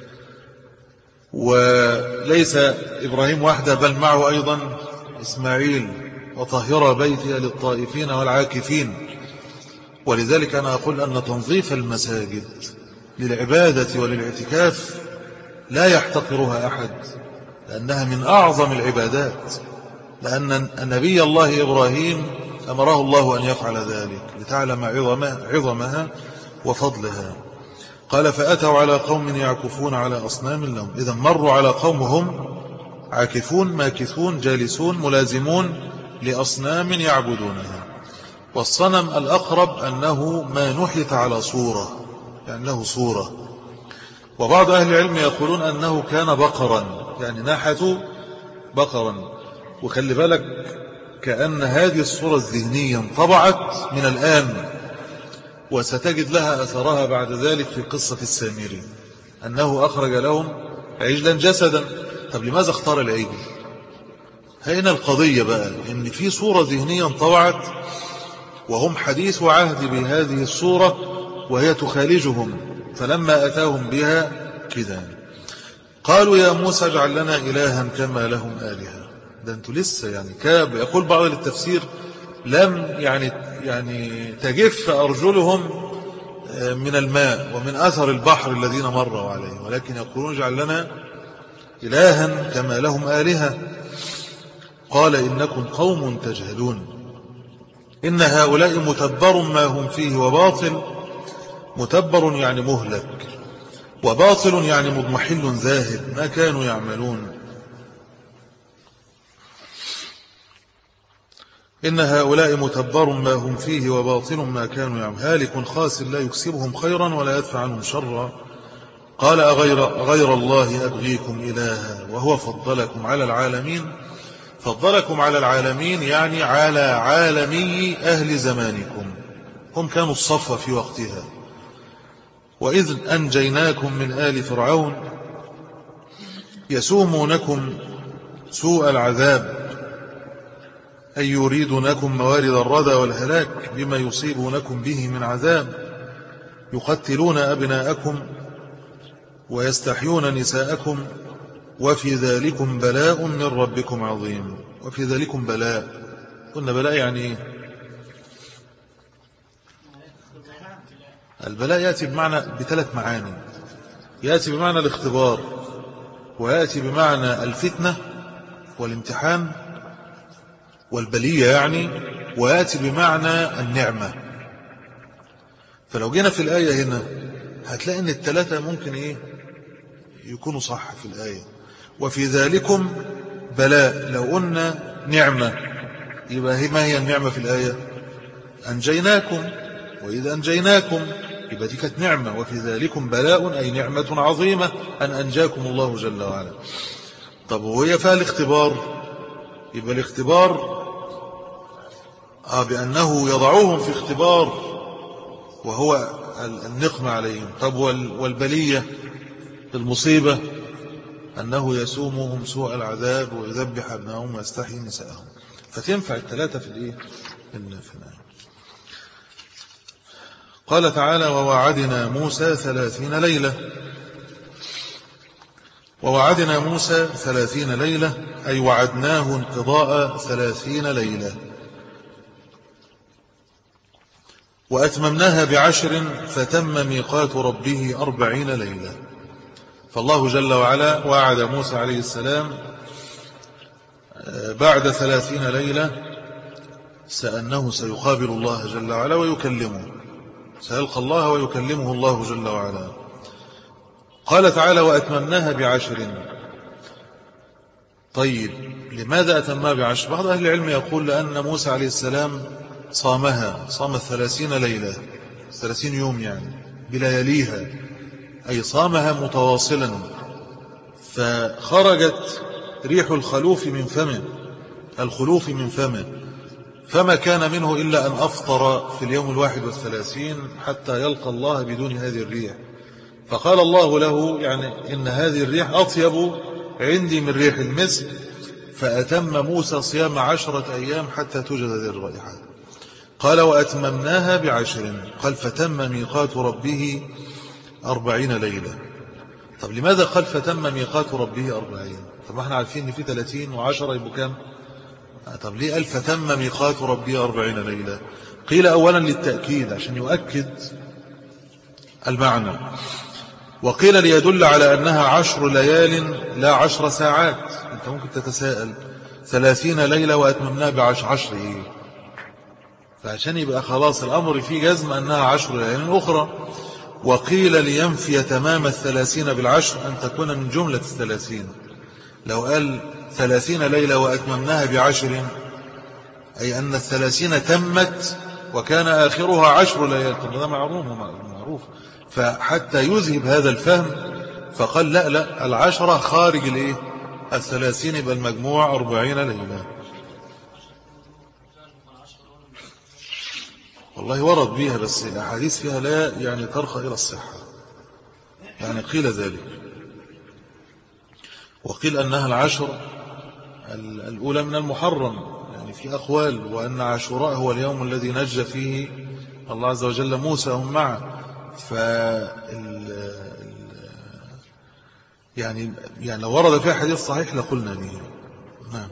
وليس إبراهيم وحده بل معه أيضا إسماعيل وطهر بيتي للطائفين والعاكفين. ولذلك أنا أقول أن تنظيف المساجد للعبادة وللاعتكاف لا يحتقرها أحد، لأنها من أعظم العبادات، لأن النبي الله إبراهيم أمره الله أن يفعل ذلك لتعلم عظمها وفضلها. قال فأتوا على قوم يعكفون على أصنام لهم. إذا مروا على قوم هم عاكفون ماكثون جالسون ملازمون لأصنام يعبدونها. والصنم الأقرب أنه ما نحت على صورة، يعني له صورة. وبعض أهل العلم يقولون أنه كان بقرا، يعني نحتوا بقرا. وخلي بالك كأن هذه الصورة الذهنية انطبعت من الآن، وستجد لها أثرها بعد ذلك في قصة السامري، أنه أخرج لهم عجلا جسدا. طب لماذا اختار العجل؟ هنا القضية بقى إن في صورة ذهنية انطبعت وهم حديث عهد بهذه الصورة وهي تخالجهم، فلما أتاهم بها كده قالوا يا موسى اجعل لنا إلها كما لهم آلهة. ده أنتوا لسه يعني كاب. يقول بعض التفسير لم يعني يعني تجف أرجلهم من الماء ومن أثر البحر الذين مروا عليه، ولكن يقولون اجعل لنا إلها كما لهم آلهة. قال إنكم قوم تجهلون إن هؤلاء متبر ما هم فيه وباطل. متبر يعني مهلك، وباطل يعني مضمحل ذاهب ما كانوا يعملون. إن هؤلاء متبر ما هم فيه وباطل ما كانوا يعملون هالك خاسر لا يكسبهم خيرا ولا يدفع عنهم شرا. قال أغير, غير الله أبغيكم إلها وهو فضلكم على العالمين. فضلكم على العالمين يعني على عالمي أهل زمانكم، هم كانوا الصفوة في وقتها. وإذ أنجيناكم من آل فرعون يسومونكم سوء العذاب أي يريدونكم موارد الردى والهلاك بما يصيبونكم به من عذاب، يقتلون أبناءكم ويستحيون نساءكم وفي ذلكم بلاء من ربكم عظيم. وفي ذلكم بلاء، قلنا بلاء يعني إيه؟ البلاء يأتي بمعنى بثلاث معاني. يأتي بمعنى الاختبار، ويأتي بمعنى الفتنة والامتحان والبلية يعني، ويأتي بمعنى النعمة. فلو جينا في الآية هنا هتلاقي ان الثلاثة ممكن ايه يكونوا صح في الآية. وفي ذلكم بلاء، لو قلنا نعمة يبقى ما هي النعمة في الآية؟ أنجيناكم، وإذا أنجيناكم يبقى دي كانت نعمة. وفي ذلكم بلاء أي نعمة عظيمة أن أنجاكم الله جل وعلا. طب وهي فيها الاختبار، يبقى الاختبار آه بأنه يضعوهم في اختبار وهو النقمة عليهم. طب والبلية المصيبة أنه يسومهم سوء العذاب ويذبح أبنائهم ويستحيي نساءهم. فتنفع الثلاثة في الإيه؟ في النهاية. قال تعالى ووعدنا موسى ثلاثين ليلة. ووعدنا موسى ثلاثين ليلة أي وعدناه انقضاء ثلاثين ليلة وأتممناها بعشر فتم ميقات ربه أربعين ليلة. فالله جل وعلا وعد موسى عليه السلام بعد ثلاثين ليلة سأنه سيقابل الله جل وعلا ويكلمه، سيلقى الله ويكلمه الله جل وعلا. قال تعالى وأتممناها بعشر. طيب لماذا أتمها بعشر؟ بعض أهل العلم يقول لأن موسى عليه السلام صامها، صام الثلاثين ليلة، ثلاثين يوم يعني بلياليها، أي صامها متواصلا، فخرجت ريح الخلوف من فمه، الخلوف من فمه، فما كان منه إلا أن أفطر في اليوم الواحد والثلاثين حتى يلقى الله بدون هذه الريح. فقال الله له يعني إن هذه الريح أطيب عندي من ريح المسك، فأتم موسى صيام عشرة أيام حتى توجد هذه الرائحة. قال وأتممناها بعشر، قال فتم ميقات ربه أربعين ليلة. طب لماذا قال فتم ميقات ربه أربعين؟ طب ما احنا عارفين ان في ثلاثين وعشرة يبقوا كام؟ طب ليه قال فتم ميقات ربه أربعين ليلة؟ قيل أولا للتأكيد عشان يؤكد المعنى، وقيل ليدل على أنها عشر ليال لا عشر ساعات. أنت ممكن تتساءل ثلاثين ليلة وأتممناها بعشر عشر إيه؟ فعشان يبقى خلاص الأمر فيه جزم أنها عشر ليال أخرى. وقيل لينفي تمام الثلاثين بالعشر أن تكون من جملة الثلاثين. لو قال ثلاثين ليلة وأتممناها بعشر أي أن الثلاثين تمت وكان آخرها عشر ليال. طب ده معروف معروف فحتى يذهب هذا الفهم فقال لا لا العشرة خارج الايه الثلاثين، يبقى المجموع أربعين ليلة. والله ورد بيها بس الأحاديث فيها لا يعني ترخى إلى الصحة، يعني قيل ذلك. وقيل أنها العشر الأولى من المحرم، يعني في أقوال، وأن عاشوراء هو اليوم الذي نجى فيه الله عز وجل موسى هم معه. ف يعني يعني لو ورد فيها حديث صحيح لقلنا به. نعم.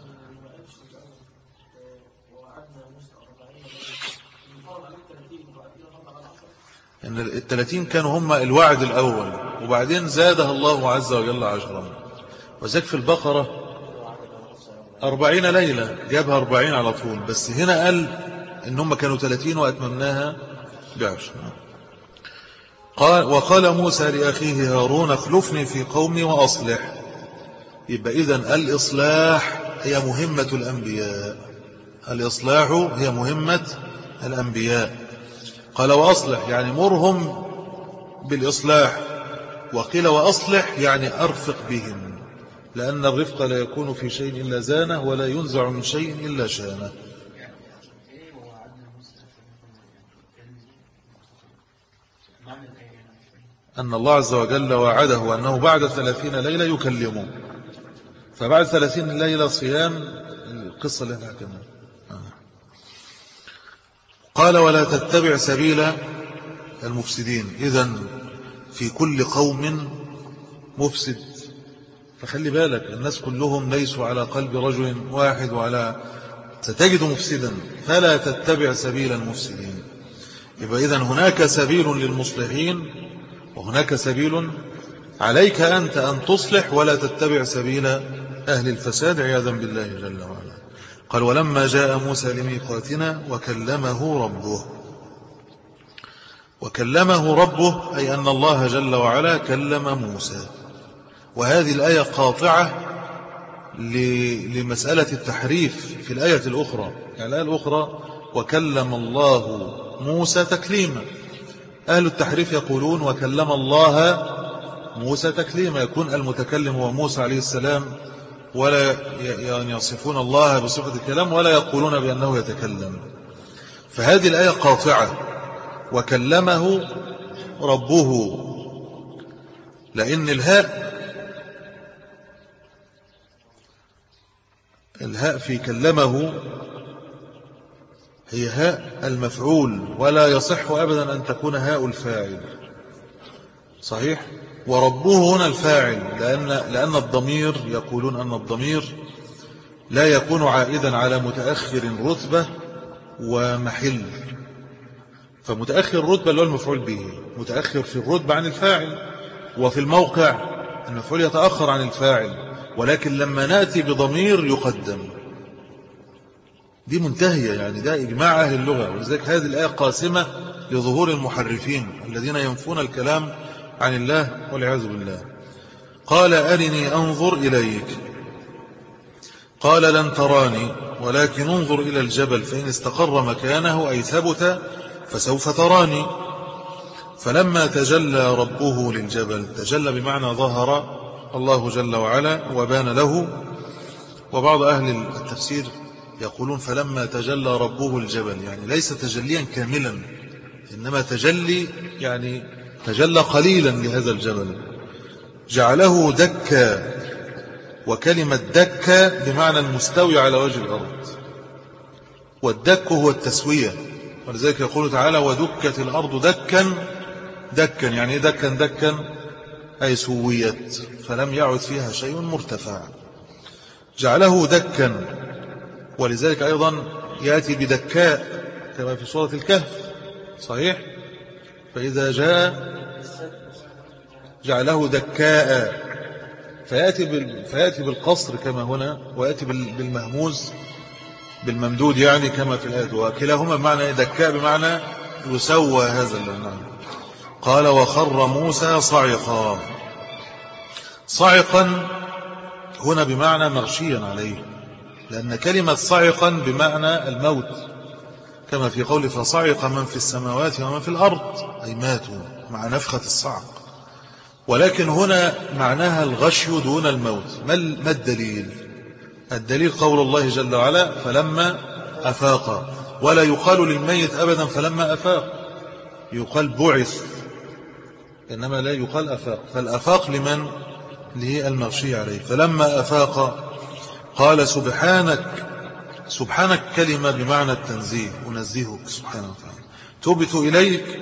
ان الثلاثين كانوا هم الوعد الأول، وبعدين زادها الله عز وجل عشرا. وذلك في البقرة أربعين ليلة جابها أربعين على طول، بس هنا قال إن هم كانوا ثلاثين وأتممناها بعشر. قال وقال موسى لأخيه هارون اخلفني في قومي وأصلح. يبقى إذن الإصلاح هي مهمة الأنبياء، الإصلاح هي مهمة الأنبياء. قال وأصلح يعني مرهم بالإصلاح، وقيل وأصلح يعني أرفق بهم، لأن الرفق لا يكون في شيء إلا زانه، ولا ينزع من شيء إلا شانه. أن الله عز وجل وعده أنه بعد ثلاثين ليلة يكلمه، فبعد ثلاثين ليلة صيام، القصة اللي احنا حكيناها. قال ولا تتبع سبيل المفسدين. إذن في كل قوم مفسد، فخلي بالك الناس كلهم ليسوا على قلب رجل واحد، وعلى ستجد مفسدا، فلا تتبع سبيل المفسدين. يبقى إذن هناك سبيل للمصلحين، وهناك سبيل عليك أنت أن تصلح، ولا تتبع سبيل أهل الفساد عياذا بالله جل وعلا. قال ولما جاء موسى لميقاتنا وكلمه ربه. وكلمه ربه أي أن الله جل وعلا كلم موسى. وهذه الآية قاطعة لمسألة التحريف في الآية الأخرى. يعني الآية الأخرى وكلم الله موسى تكليما، أهل التحريف يقولون وكلم الله موسى تكليما، يكون المتكلم هو موسى عليه السلام، ولا يعني يصفون الله بصفة الكلام، ولا يقولون بأنه يتكلم. فهذه الآية قاطعة وكلمه ربه، لأن الهاء الهاء في كلمه هي هاء المفعول، ولا يصح أبدا أن تكون هاء الفاعل. صحيح؟ وربه هنا الفاعل، لأن, لأن الضمير يقولون أن الضمير لا يكون عائدا على متأخر رتبة ومحل. فمتأخر الرتبة اللي هو المفعول به، متأخر في الرتبة عن الفاعل، وفي الموقع المفعول يتأخر عن الفاعل، ولكن لما نأتي بضمير يقدم. دي منتهية، يعني ده إجماع أهل اللغة. ولذلك هذه الآية قاسمة لظهور المحرفين الذين ينفون الكلام عن الله والعياذ بالله. قال أرني أنظر إليك. قال لن تراني ولكن انظر إلى الجبل فإن استقر مكانه أي ثبت فسوف تراني. فلما تجلى ربه للجبل، تجلى بمعنى ظهر الله جل وعلا وبان له. وبعض أهل التفسير يقولون فلما تجلى ربه الجبل، يعني ليس تجليا كاملا، إنما تجلي يعني تجلى قليلا لهذا الجبل، جعله دكا. وكلمة دكا بمعنى المستوي على وجه الأرض، والدك هو التسوية. ولذلك يقول تعالى ودكت الأرض دكا دكا، يعني دكا دكا أي سويت، فلم يعد فيها شيء مرتفع. جعله دكا، ولذلك أيضا يأتي بدكاء كما في سورة الكهف. صحيح؟ فإذا جاء جعله دكاء، فيأتي, فيأتي بالقصر كما هنا، ويأتي بالمهموز بالممدود يعني كما في الآية، وكلاهما بمعنى دكاء بمعنى يسوى هذا المعنى. قال وخر موسى صعقا. صعقا هنا بمعنى مغشيا عليه، لأن كلمة صعقا بمعنى الموت، كما في قول فصعق من في السماوات ومن في الأرض، أي ماتوا مع نفخة الصعق. ولكن هنا معناها الغشي دون الموت. ما الدليل؟ الدليل قول الله جل وعلا فلما أفاق، ولا يقال للميت أبدا فلما أفاق، يقال بعث، إنما لا يقال أفاق. فالأفاق لمن؟ للمغشي عليه. فلما أفاق قال سبحانك. سبحانك كلمة بمعنى التنزيه، أنزهك سبحانه وتعالى. تبت إليك،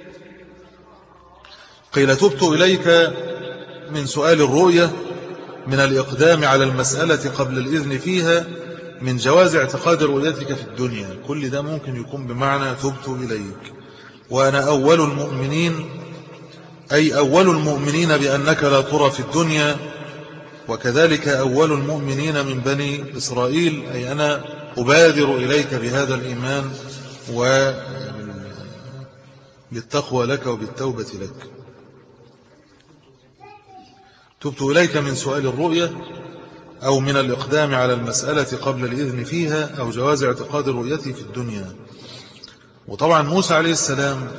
قيل تبت إليك من سؤال الرؤية، من الإقدام على المسألة قبل الإذن فيها، من جواز اعتقاد رؤيتك في الدنيا. كل ده ممكن يكون بمعنى تبت إليك. وأنا أول المؤمنين، أي أول المؤمنين بأنك لا ترى في الدنيا، وكذلك أول المؤمنين من بني إسرائيل، أي أنا أبادر إليك بهذا الإيمان وبالتقوى لك وبالتوبة لك. تبت إليك من سؤال الرؤية، أو من الإقدام على المسألة قبل الإذن فيها، أو جواز اعتقاد الرؤية في الدنيا. وطبعا موسى عليه السلام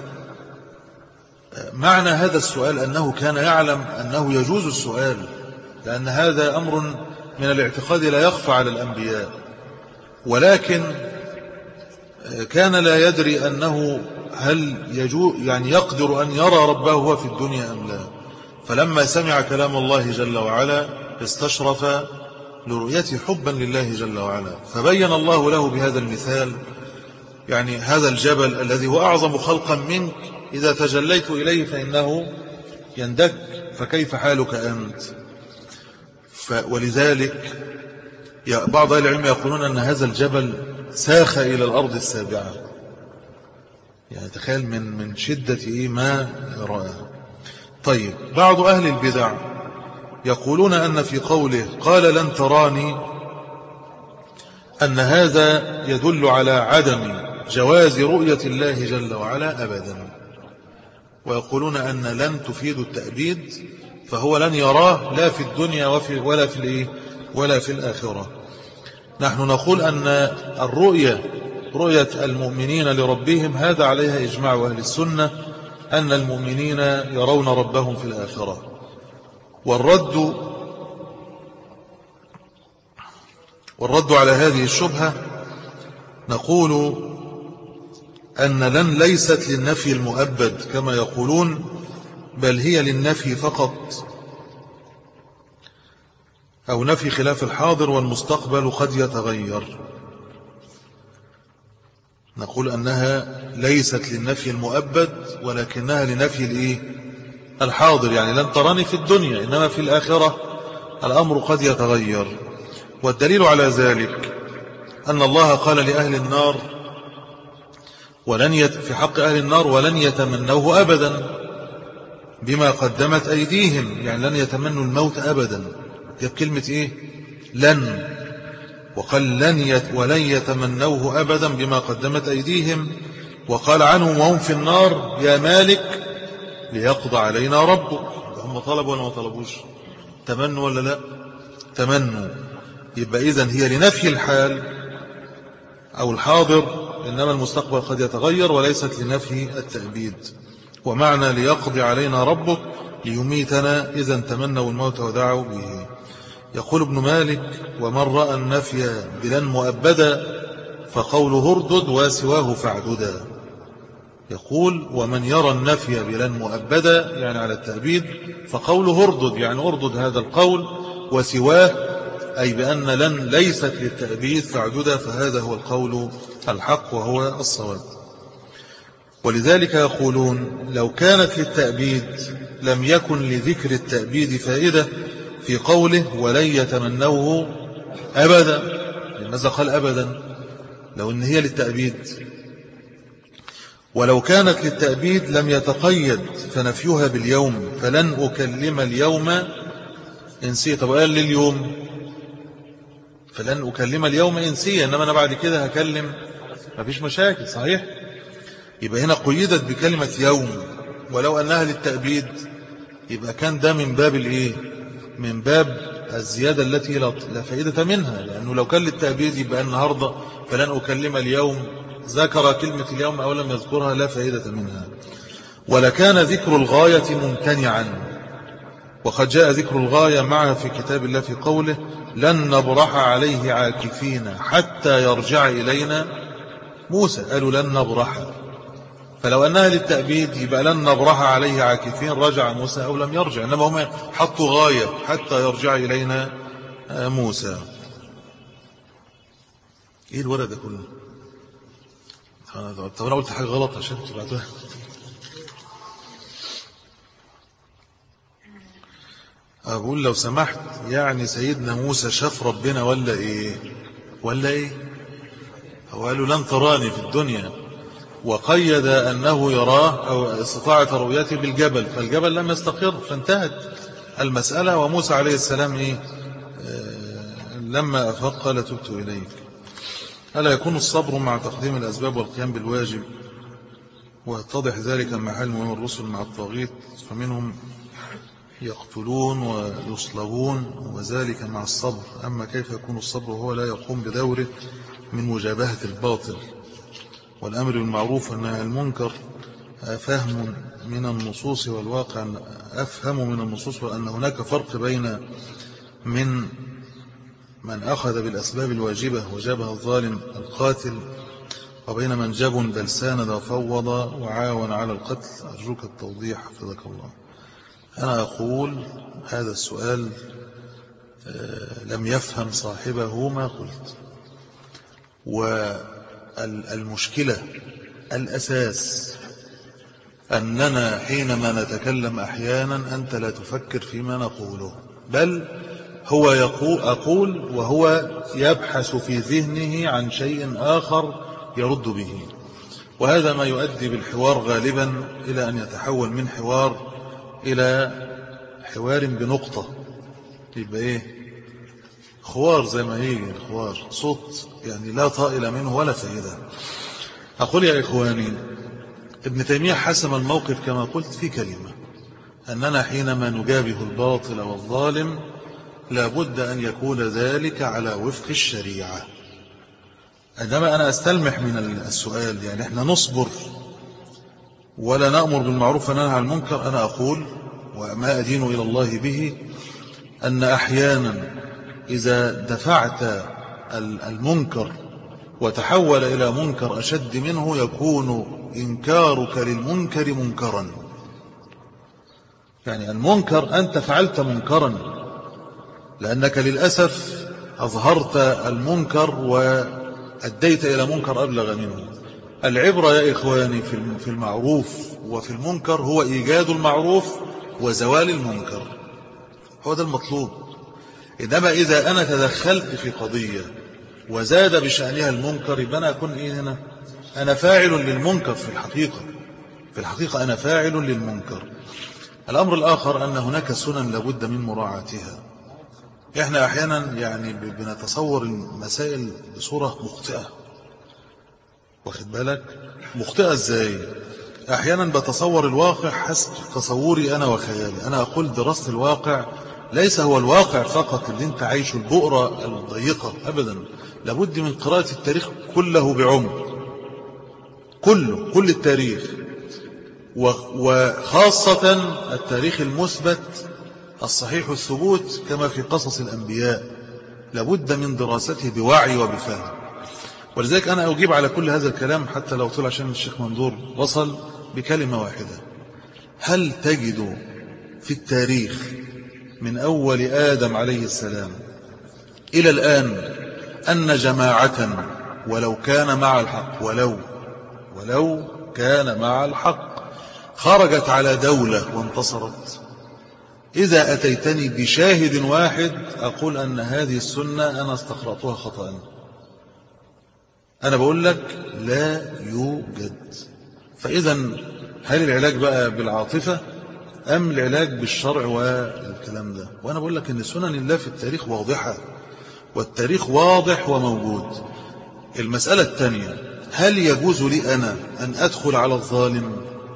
معنى هذا السؤال أنه كان يعلم أنه يجوز السؤال، لأن هذا أمر من الاعتقاد لا يخفى على الأنبياء، ولكن كان لا يدري أنه هل يجوز يعني يقدر أن يرى ربه هو في الدنيا أم لا. فلما سمع كلام الله جل وعلا استشرف لرؤيته حبا لله جل وعلا، فبين الله له بهذا المثال يعني هذا الجبل الذي هو أعظم خلقا منك، إذا تجليت إليه فإنه يندك، فكيف حالك أنت؟ ولذلك بعض أهل العلم يقولون أن هذا الجبل ساخ إلى الأرض السابعة، يعني تخيل من من شدة إيه ما رأى. طيب، بعض أهل البدع يقولون أن في قوله قال لن تراني أن هذا يدل على عدم جواز رؤية الله جل وعلا أبدا، ويقولون أن لن تفيد التأبيد، فهو لن يراه لا في الدنيا وفي ولا في الإيه ولا في الآخرة. نحن نقول أن الرؤية رؤية المؤمنين لربهم هذا عليها إجماع أهل السنة، أن المؤمنين يرون ربهم في الآخرة. والرد والرد على هذه الشبهة نقول أن لن ليست للنفي المؤبد كما يقولون، بل هي للنفي فقط، أو نفي خلاف الحاضر والمستقبل قد يتغير. نقول أنها ليست للنفي المؤبد، ولكنها لنفي الإيه؟ الحاضر، يعني لن تراني في الدنيا، إنما في الآخرة الأمر قد يتغير. والدليل على ذلك أن الله قال لأهل النار ولن يت في حق أهل النار ولن يتمنوه أبدا بما قدمت أيديهم، يعني لن يتمنوا الموت أبدا. جاب كلمة إيه؟ لن، وقال لن يت ولن يتمنوه أبدا بما قدمت أيديهم. وقال عنهم وهم في النار يا مالك ليقضى علينا ربك. هم طلبوا ولا ما طلبوش؟ تمنوا ولا لا؟ تمنوا. يبقى إذن هي لنفي الحال أو الحاضر، إنما المستقبل قد يتغير، وليست لنفي التأبيد. ومعنى ليقضي علينا ربك ليميتنا، إذن تمنوا الموت ودعوا به. يقول ابن مالك ومن رأى النفي بلن مؤبدا فقوله اردد وسواه فاعددا. يقول ومن يرى النفي بلن مؤبدا يعني على التأبيد فقوله اردد، يعني اردد هذا القول، وسواه أي بأن لن ليست للتأبيد فاعددا، فهذا هو القول الحق وهو الصواب. ولذلك يقولون لو كانت للتأبيد لم يكن لذكر التأبيد فائدة في قوله ولن يتمنوه أبدا. لماذا قال أبدا لو أن هي للتأبيد؟ ولو كانت للتأبيد لم يتقيد فنفيها باليوم، فلن أكلم اليوم إنسيا. طب قال لليوم فلن أكلم اليوم إنسيا، إنما أنا بعد كده هكلم، ما فيش مشاكل، صحيح؟ يبقى هنا قيدت بكلمة يوم. ولو أنها للتأبيد يبقى كان ده من باب الإيه؟ من باب الزيادة التي لا فائدة منها، لأنه لو كان للتأبيد يبقى النهاردة فلن أكلم اليوم ذكر كلمة اليوم أو لم يذكرها لا فائدة منها. ولكان ذكر الغاية ممتنعا، وقد جاء ذكر الغاية معها في كتاب الله في قوله لن نبرح عليه عاكفين حتى يرجع إلينا موسى. قالوا لن نبرح، فلو أنها للتأبيد يبقى لن نبرح عليه عاكفين رجع موسى أو لم يرجع، إنما هم حطوا غاية حتى يرجع إلينا موسى. ايه الورق ده كله؟ طب انا قلت حاجه غلط عشان تبعتوها. اقول لو سمحت، يعني سيدنا موسى شاف ربنا ولا ايه ولا ايه؟ هو قالوا لن تراني في الدنيا، وقيد انه يراه او استطاعت رؤيته بالجبل، فالجبل لم يستقر فانتهت المسألة. وموسى عليه السلام ايه آه لما افاق قال تبت اليك. ألا يكون الصبر مع تقديم الأسباب والقيام بالواجب، ويتضح ذلك مع حال مهم الرسل مع الطاغيت، فمنهم يقتلون ويصلبون، وذلك مع الصبر. أما كيف يكون الصبر وهو لا يقوم بدوره من مجابهة الباطل والأمر بالمعروف والنهي عن المنكر؟ أفهم من النصوص والواقع أفهم من النصوص وأن هناك فرق بين من من أخذ بالأسباب الواجبة وجابها الظالم القاتل، وبين من جبن بل ساند وفوض وعاون على القتل. أرجوك التوضيح حفظك الله. أنا أقول هذا السؤال لم يفهم صاحبه ما قلت، والمشكلة الأساس أننا حينما نتكلم أحيانا أنت لا تفكر فيما نقوله، بل هو يقول أقول وهو يبحث في ذهنه عن شيء آخر يرد به، وهذا ما يؤدي بالحوار غالبا إلى أن يتحول من حوار إلى حوار بنقطة، يبقى إيه خوار زي ما هي خوار صوت يعني لا طائل منه ولا فائدة. أقول يا إخواني، ابن تيمية حسم الموقف كما قلت في كلمة، أننا حينما نجابه الباطل والظالم لابد أن يكون ذلك على وفق الشريعة. عندما أنا أستلمح من السؤال يعني إحنا نصبر ولا نأمر بالمعروف وننهى عن المنكر، أنا أقول وما أدين إلى الله به أن أحيانا إذا دفعت المنكر وتحول إلى منكر أشد منه يكون إنكارك للمنكر منكرا. يعني المنكر أنت فعلت منكرا لأنك للأسف أظهرت المنكر وأديت إلى منكر أبلغ منه. العبرة يا إخواني في المعروف وفي المنكر هو إيجاد المعروف وزوال المنكر، هو ده المطلوب. إنما إذا أنا تدخلت في قضية وزاد بشأنها المنكر يبقى أنا أكون إيه هنا؟ أنا فاعل للمنكر في الحقيقة في الحقيقة أنا فاعل للمنكر. الأمر الآخر أن هناك سنن لابد من مراعاتها. إحنا أحيانا يعني بنتصور المسائل بصورة مخطئة، واخد بالك مخطئة إزاي؟ أحيانا بتصور الواقع حسب تصوري أنا وخيالي. أنا أقول دراسة الواقع ليس هو الواقع فقط اللي انت عايشه البؤرة الضيقة أبدا، لابد من قراءة التاريخ كله بعمق، كله كل التاريخ، وخاصة التاريخ المثبت الصحيح الثبوت كما في قصص الأنبياء، لابد من دراسته بوعي وبفهم. ولذلك أنا أجيب على كل هذا الكلام حتى لو طلع عشان الشيخ منظور وصل بكلمة واحدة. هل تجد في التاريخ من أول آدم عليه السلام إلى الآن أن جماعة ولو كان مع الحق ولو ولو كان مع الحق خرجت على دولة وانتصرت؟ إذا أتيتني بشاهد واحد أقول أن هذه السنة أنا استقرأتها خطأ. أنا بقول لك لا يوجد. فإذا هل العلاج بقى بالعاطفة أم العلاج بالشرع والكلام ده؟ وأنا بقول لك أن سنن الله في التاريخ واضحة، والتاريخ واضح وموجود. المسألة الثانية، هل يجوز لي أنا أن أدخل على الظالم؟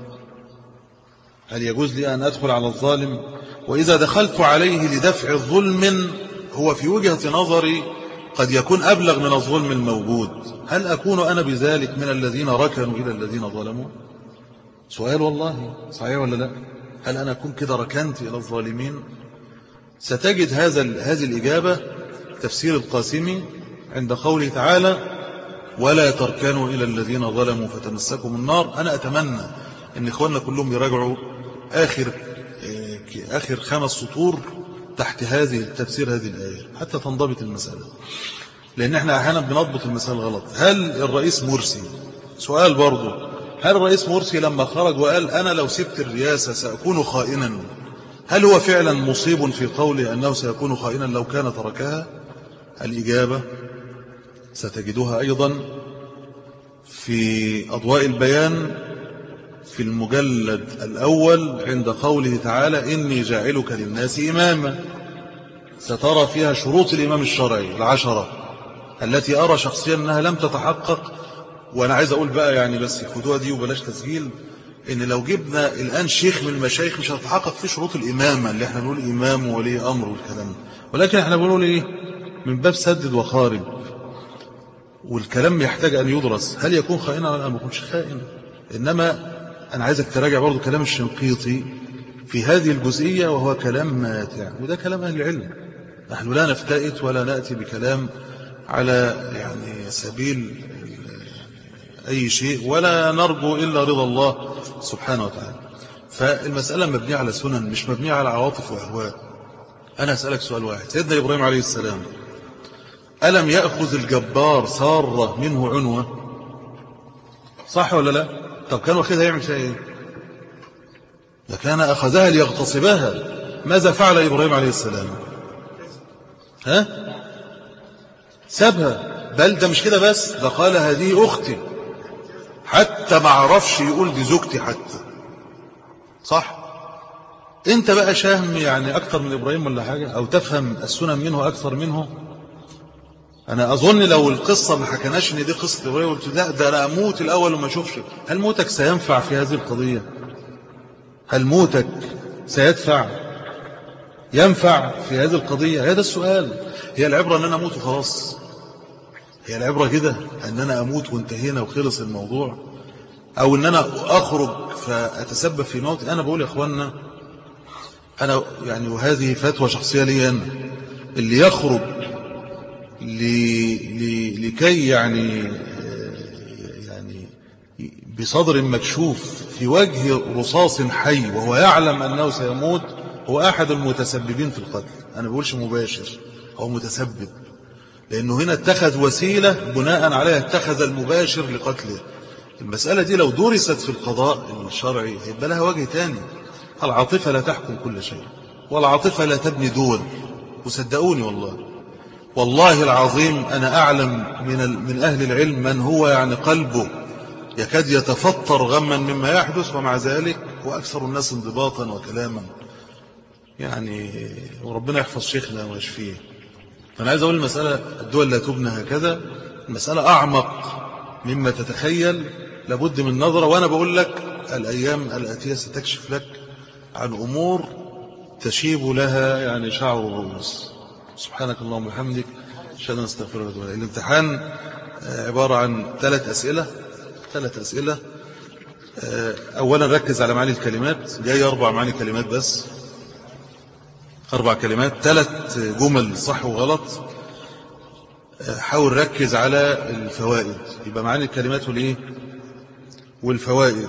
هل يجوز لي أن أدخل على الظالم؟ وإذا دخلت عليه لدفع ظلم هو في وجهة نظري قد يكون أبلغ من الظلم الموجود، هل أكون أنا بذلك من الذين ركنوا إلى الذين ظلموا؟ سؤال والله، صحيح ولا لا؟ هل أنا أكون كده ركنت إلى الظالمين؟ ستجد هذا هذه الإجابة تفسير القاسمي عند قوله تعالى ولا تركنوا إلى الذين ظلموا فتمسكم النار. أنا أتمنى أن إخواننا كلهم يراجعوا آخر آخر خمس سطور تحت هذه تفسير هذه الآية حتى تنضبط المسألة. لأن احنا أحيانا بنضبط المثال غلط. هل الرئيس مرسي، سؤال برضو، هل الرئيس مرسي لما خرج وقال أنا لو سبت الرئاسة سأكون خائنا، هل هو فعلا مصيب في قوله أنه سيكون خائنا لو كان تركها؟ الإجابة ستجدها أيضا في أضواء البيان في المجلد الأول عند قوله تعالى إني جاعلك للناس إماما، سترى فيها شروط الإمام الشرعي العشرة التي أرى شخصيا أنها لم تتحقق. وأنا عايز أقول بقى يعني بس الخطوة دي وبلاش تسجيل، إن لو جبنا الآن شيخ من المشايخ مش هتتحقق في شروط الإمامة اللي احنا بنقول إمام وولي أمر والكلام، ولكن احنا بنقول إيه من باب سدد وخارج، والكلام يحتاج أن يدرس هل يكون خائنا ولا ما يكونش خائن. إنما أنا عايزك تراجع برضو كلام الشنقيطي في هذه الجزئية وهو كلام ماتع، وده كلام أهل العلم. نحن لا نفتئت ولا نأتي بكلام على يعني سبيل أي شيء، ولا نرجو إلا رضا الله سبحانه وتعالى. فالمسألة مبنية على سنن مش مبنية على عواطف وأهواء. أنا أسألك سؤال واحد، سيدنا إبراهيم عليه السلام ألم يأخذ الجبار سارة منه عنوة؟ صح ولا لا؟ طب كان واخدها يعمل فيها إيه؟ ده كان أخذها ليغتصبها. ماذا فعل إبراهيم عليه السلام؟ ها؟ سابها. بل ده مش كده بس، ده قال هذه أختي، حتى ما عرفش يقول دي زوجتي حتى. صح؟ انت بقى شاهم يعني أكثر من إبراهيم ولا حاجة، أو تفهم السنن منه أكثر منه. أنا أظن لو القصة ما حكناش إن دي قصة إبراهيم قلت لا ده أنا أموت الأول وما أشوفش، هل موتك سينفع في هذه القضية؟ هل موتك سيدفع ينفع في هذه القضية؟ هذا السؤال. هي العبرة أن أنا أموت وخلاص؟ هي العبرة كده أن أنا أموت وانتهينا وخلص الموضوع، أو أن أنا أخرج فأتسبب في موت؟ أنا بقول يا أخوانا، أنا يعني وهذه فتوى شخصية لي أنا، اللي يخرج لكي يعني يعني بصدر مكشوف في وجه رصاص حي وهو يعلم أنه سيموت هو أحد المتسببين في القتل. أنا بقولش مباشر، هو متسبب، لأنه هنا اتخذ وسيلة بناء عليها اتخذ المباشر لقتله. المسألة دي لو درست في القضاء الشرعي هيبقى لها وجه تاني. العاطفة لا تحكم كل شيء، والعاطفة لا تبني دول. وصدقوني والله والله العظيم أنا أعلم من من أهل العلم من هو يعني قلبه يكاد يتفطر غما مما يحدث، ومع ذلك هو أكثر الناس انضباطا وكلاما يعني، وربنا يحفظ شيخنا ويشفيه. فأنا عايز أقول المسألة الدول لا تبنى هكذا، المسألة أعمق مما تتخيل، لابد من نظرة. وأنا بقول لك الأيام الآتية ستكشف لك عن أمور تشيب لها يعني شعر الرؤوس. سبحانك اللهم وبحمدك، أشهد أن لا إله إلا أنت، أستغفرك وأتوب إليك. الامتحان عبارة عن ثلاث أسئلة ثلاث أسئلة أولا ركز على معاني الكلمات، جاي أربع معاني كلمات بس، أربع كلمات، ثلاث جمل صح وغلط. حاول ركز على الفوائد، يبقى معاني الكلمات والإيه والفوائد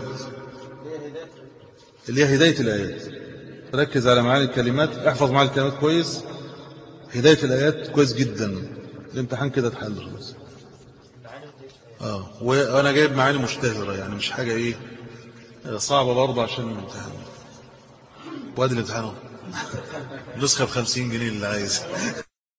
اللي هي هداية الآيات. ركز على معاني الكلمات، احفظ معاني الكلمات كويس، هداية الآيات كويس جدا. الامتحان كده اتحل خلاص. اه وانا جايب معاني مشتهرة يعني مش حاجة ايه صعبة برضه عشان الامتحان. وادي الامتحان نسخة بخمسين جنيه اللي عايز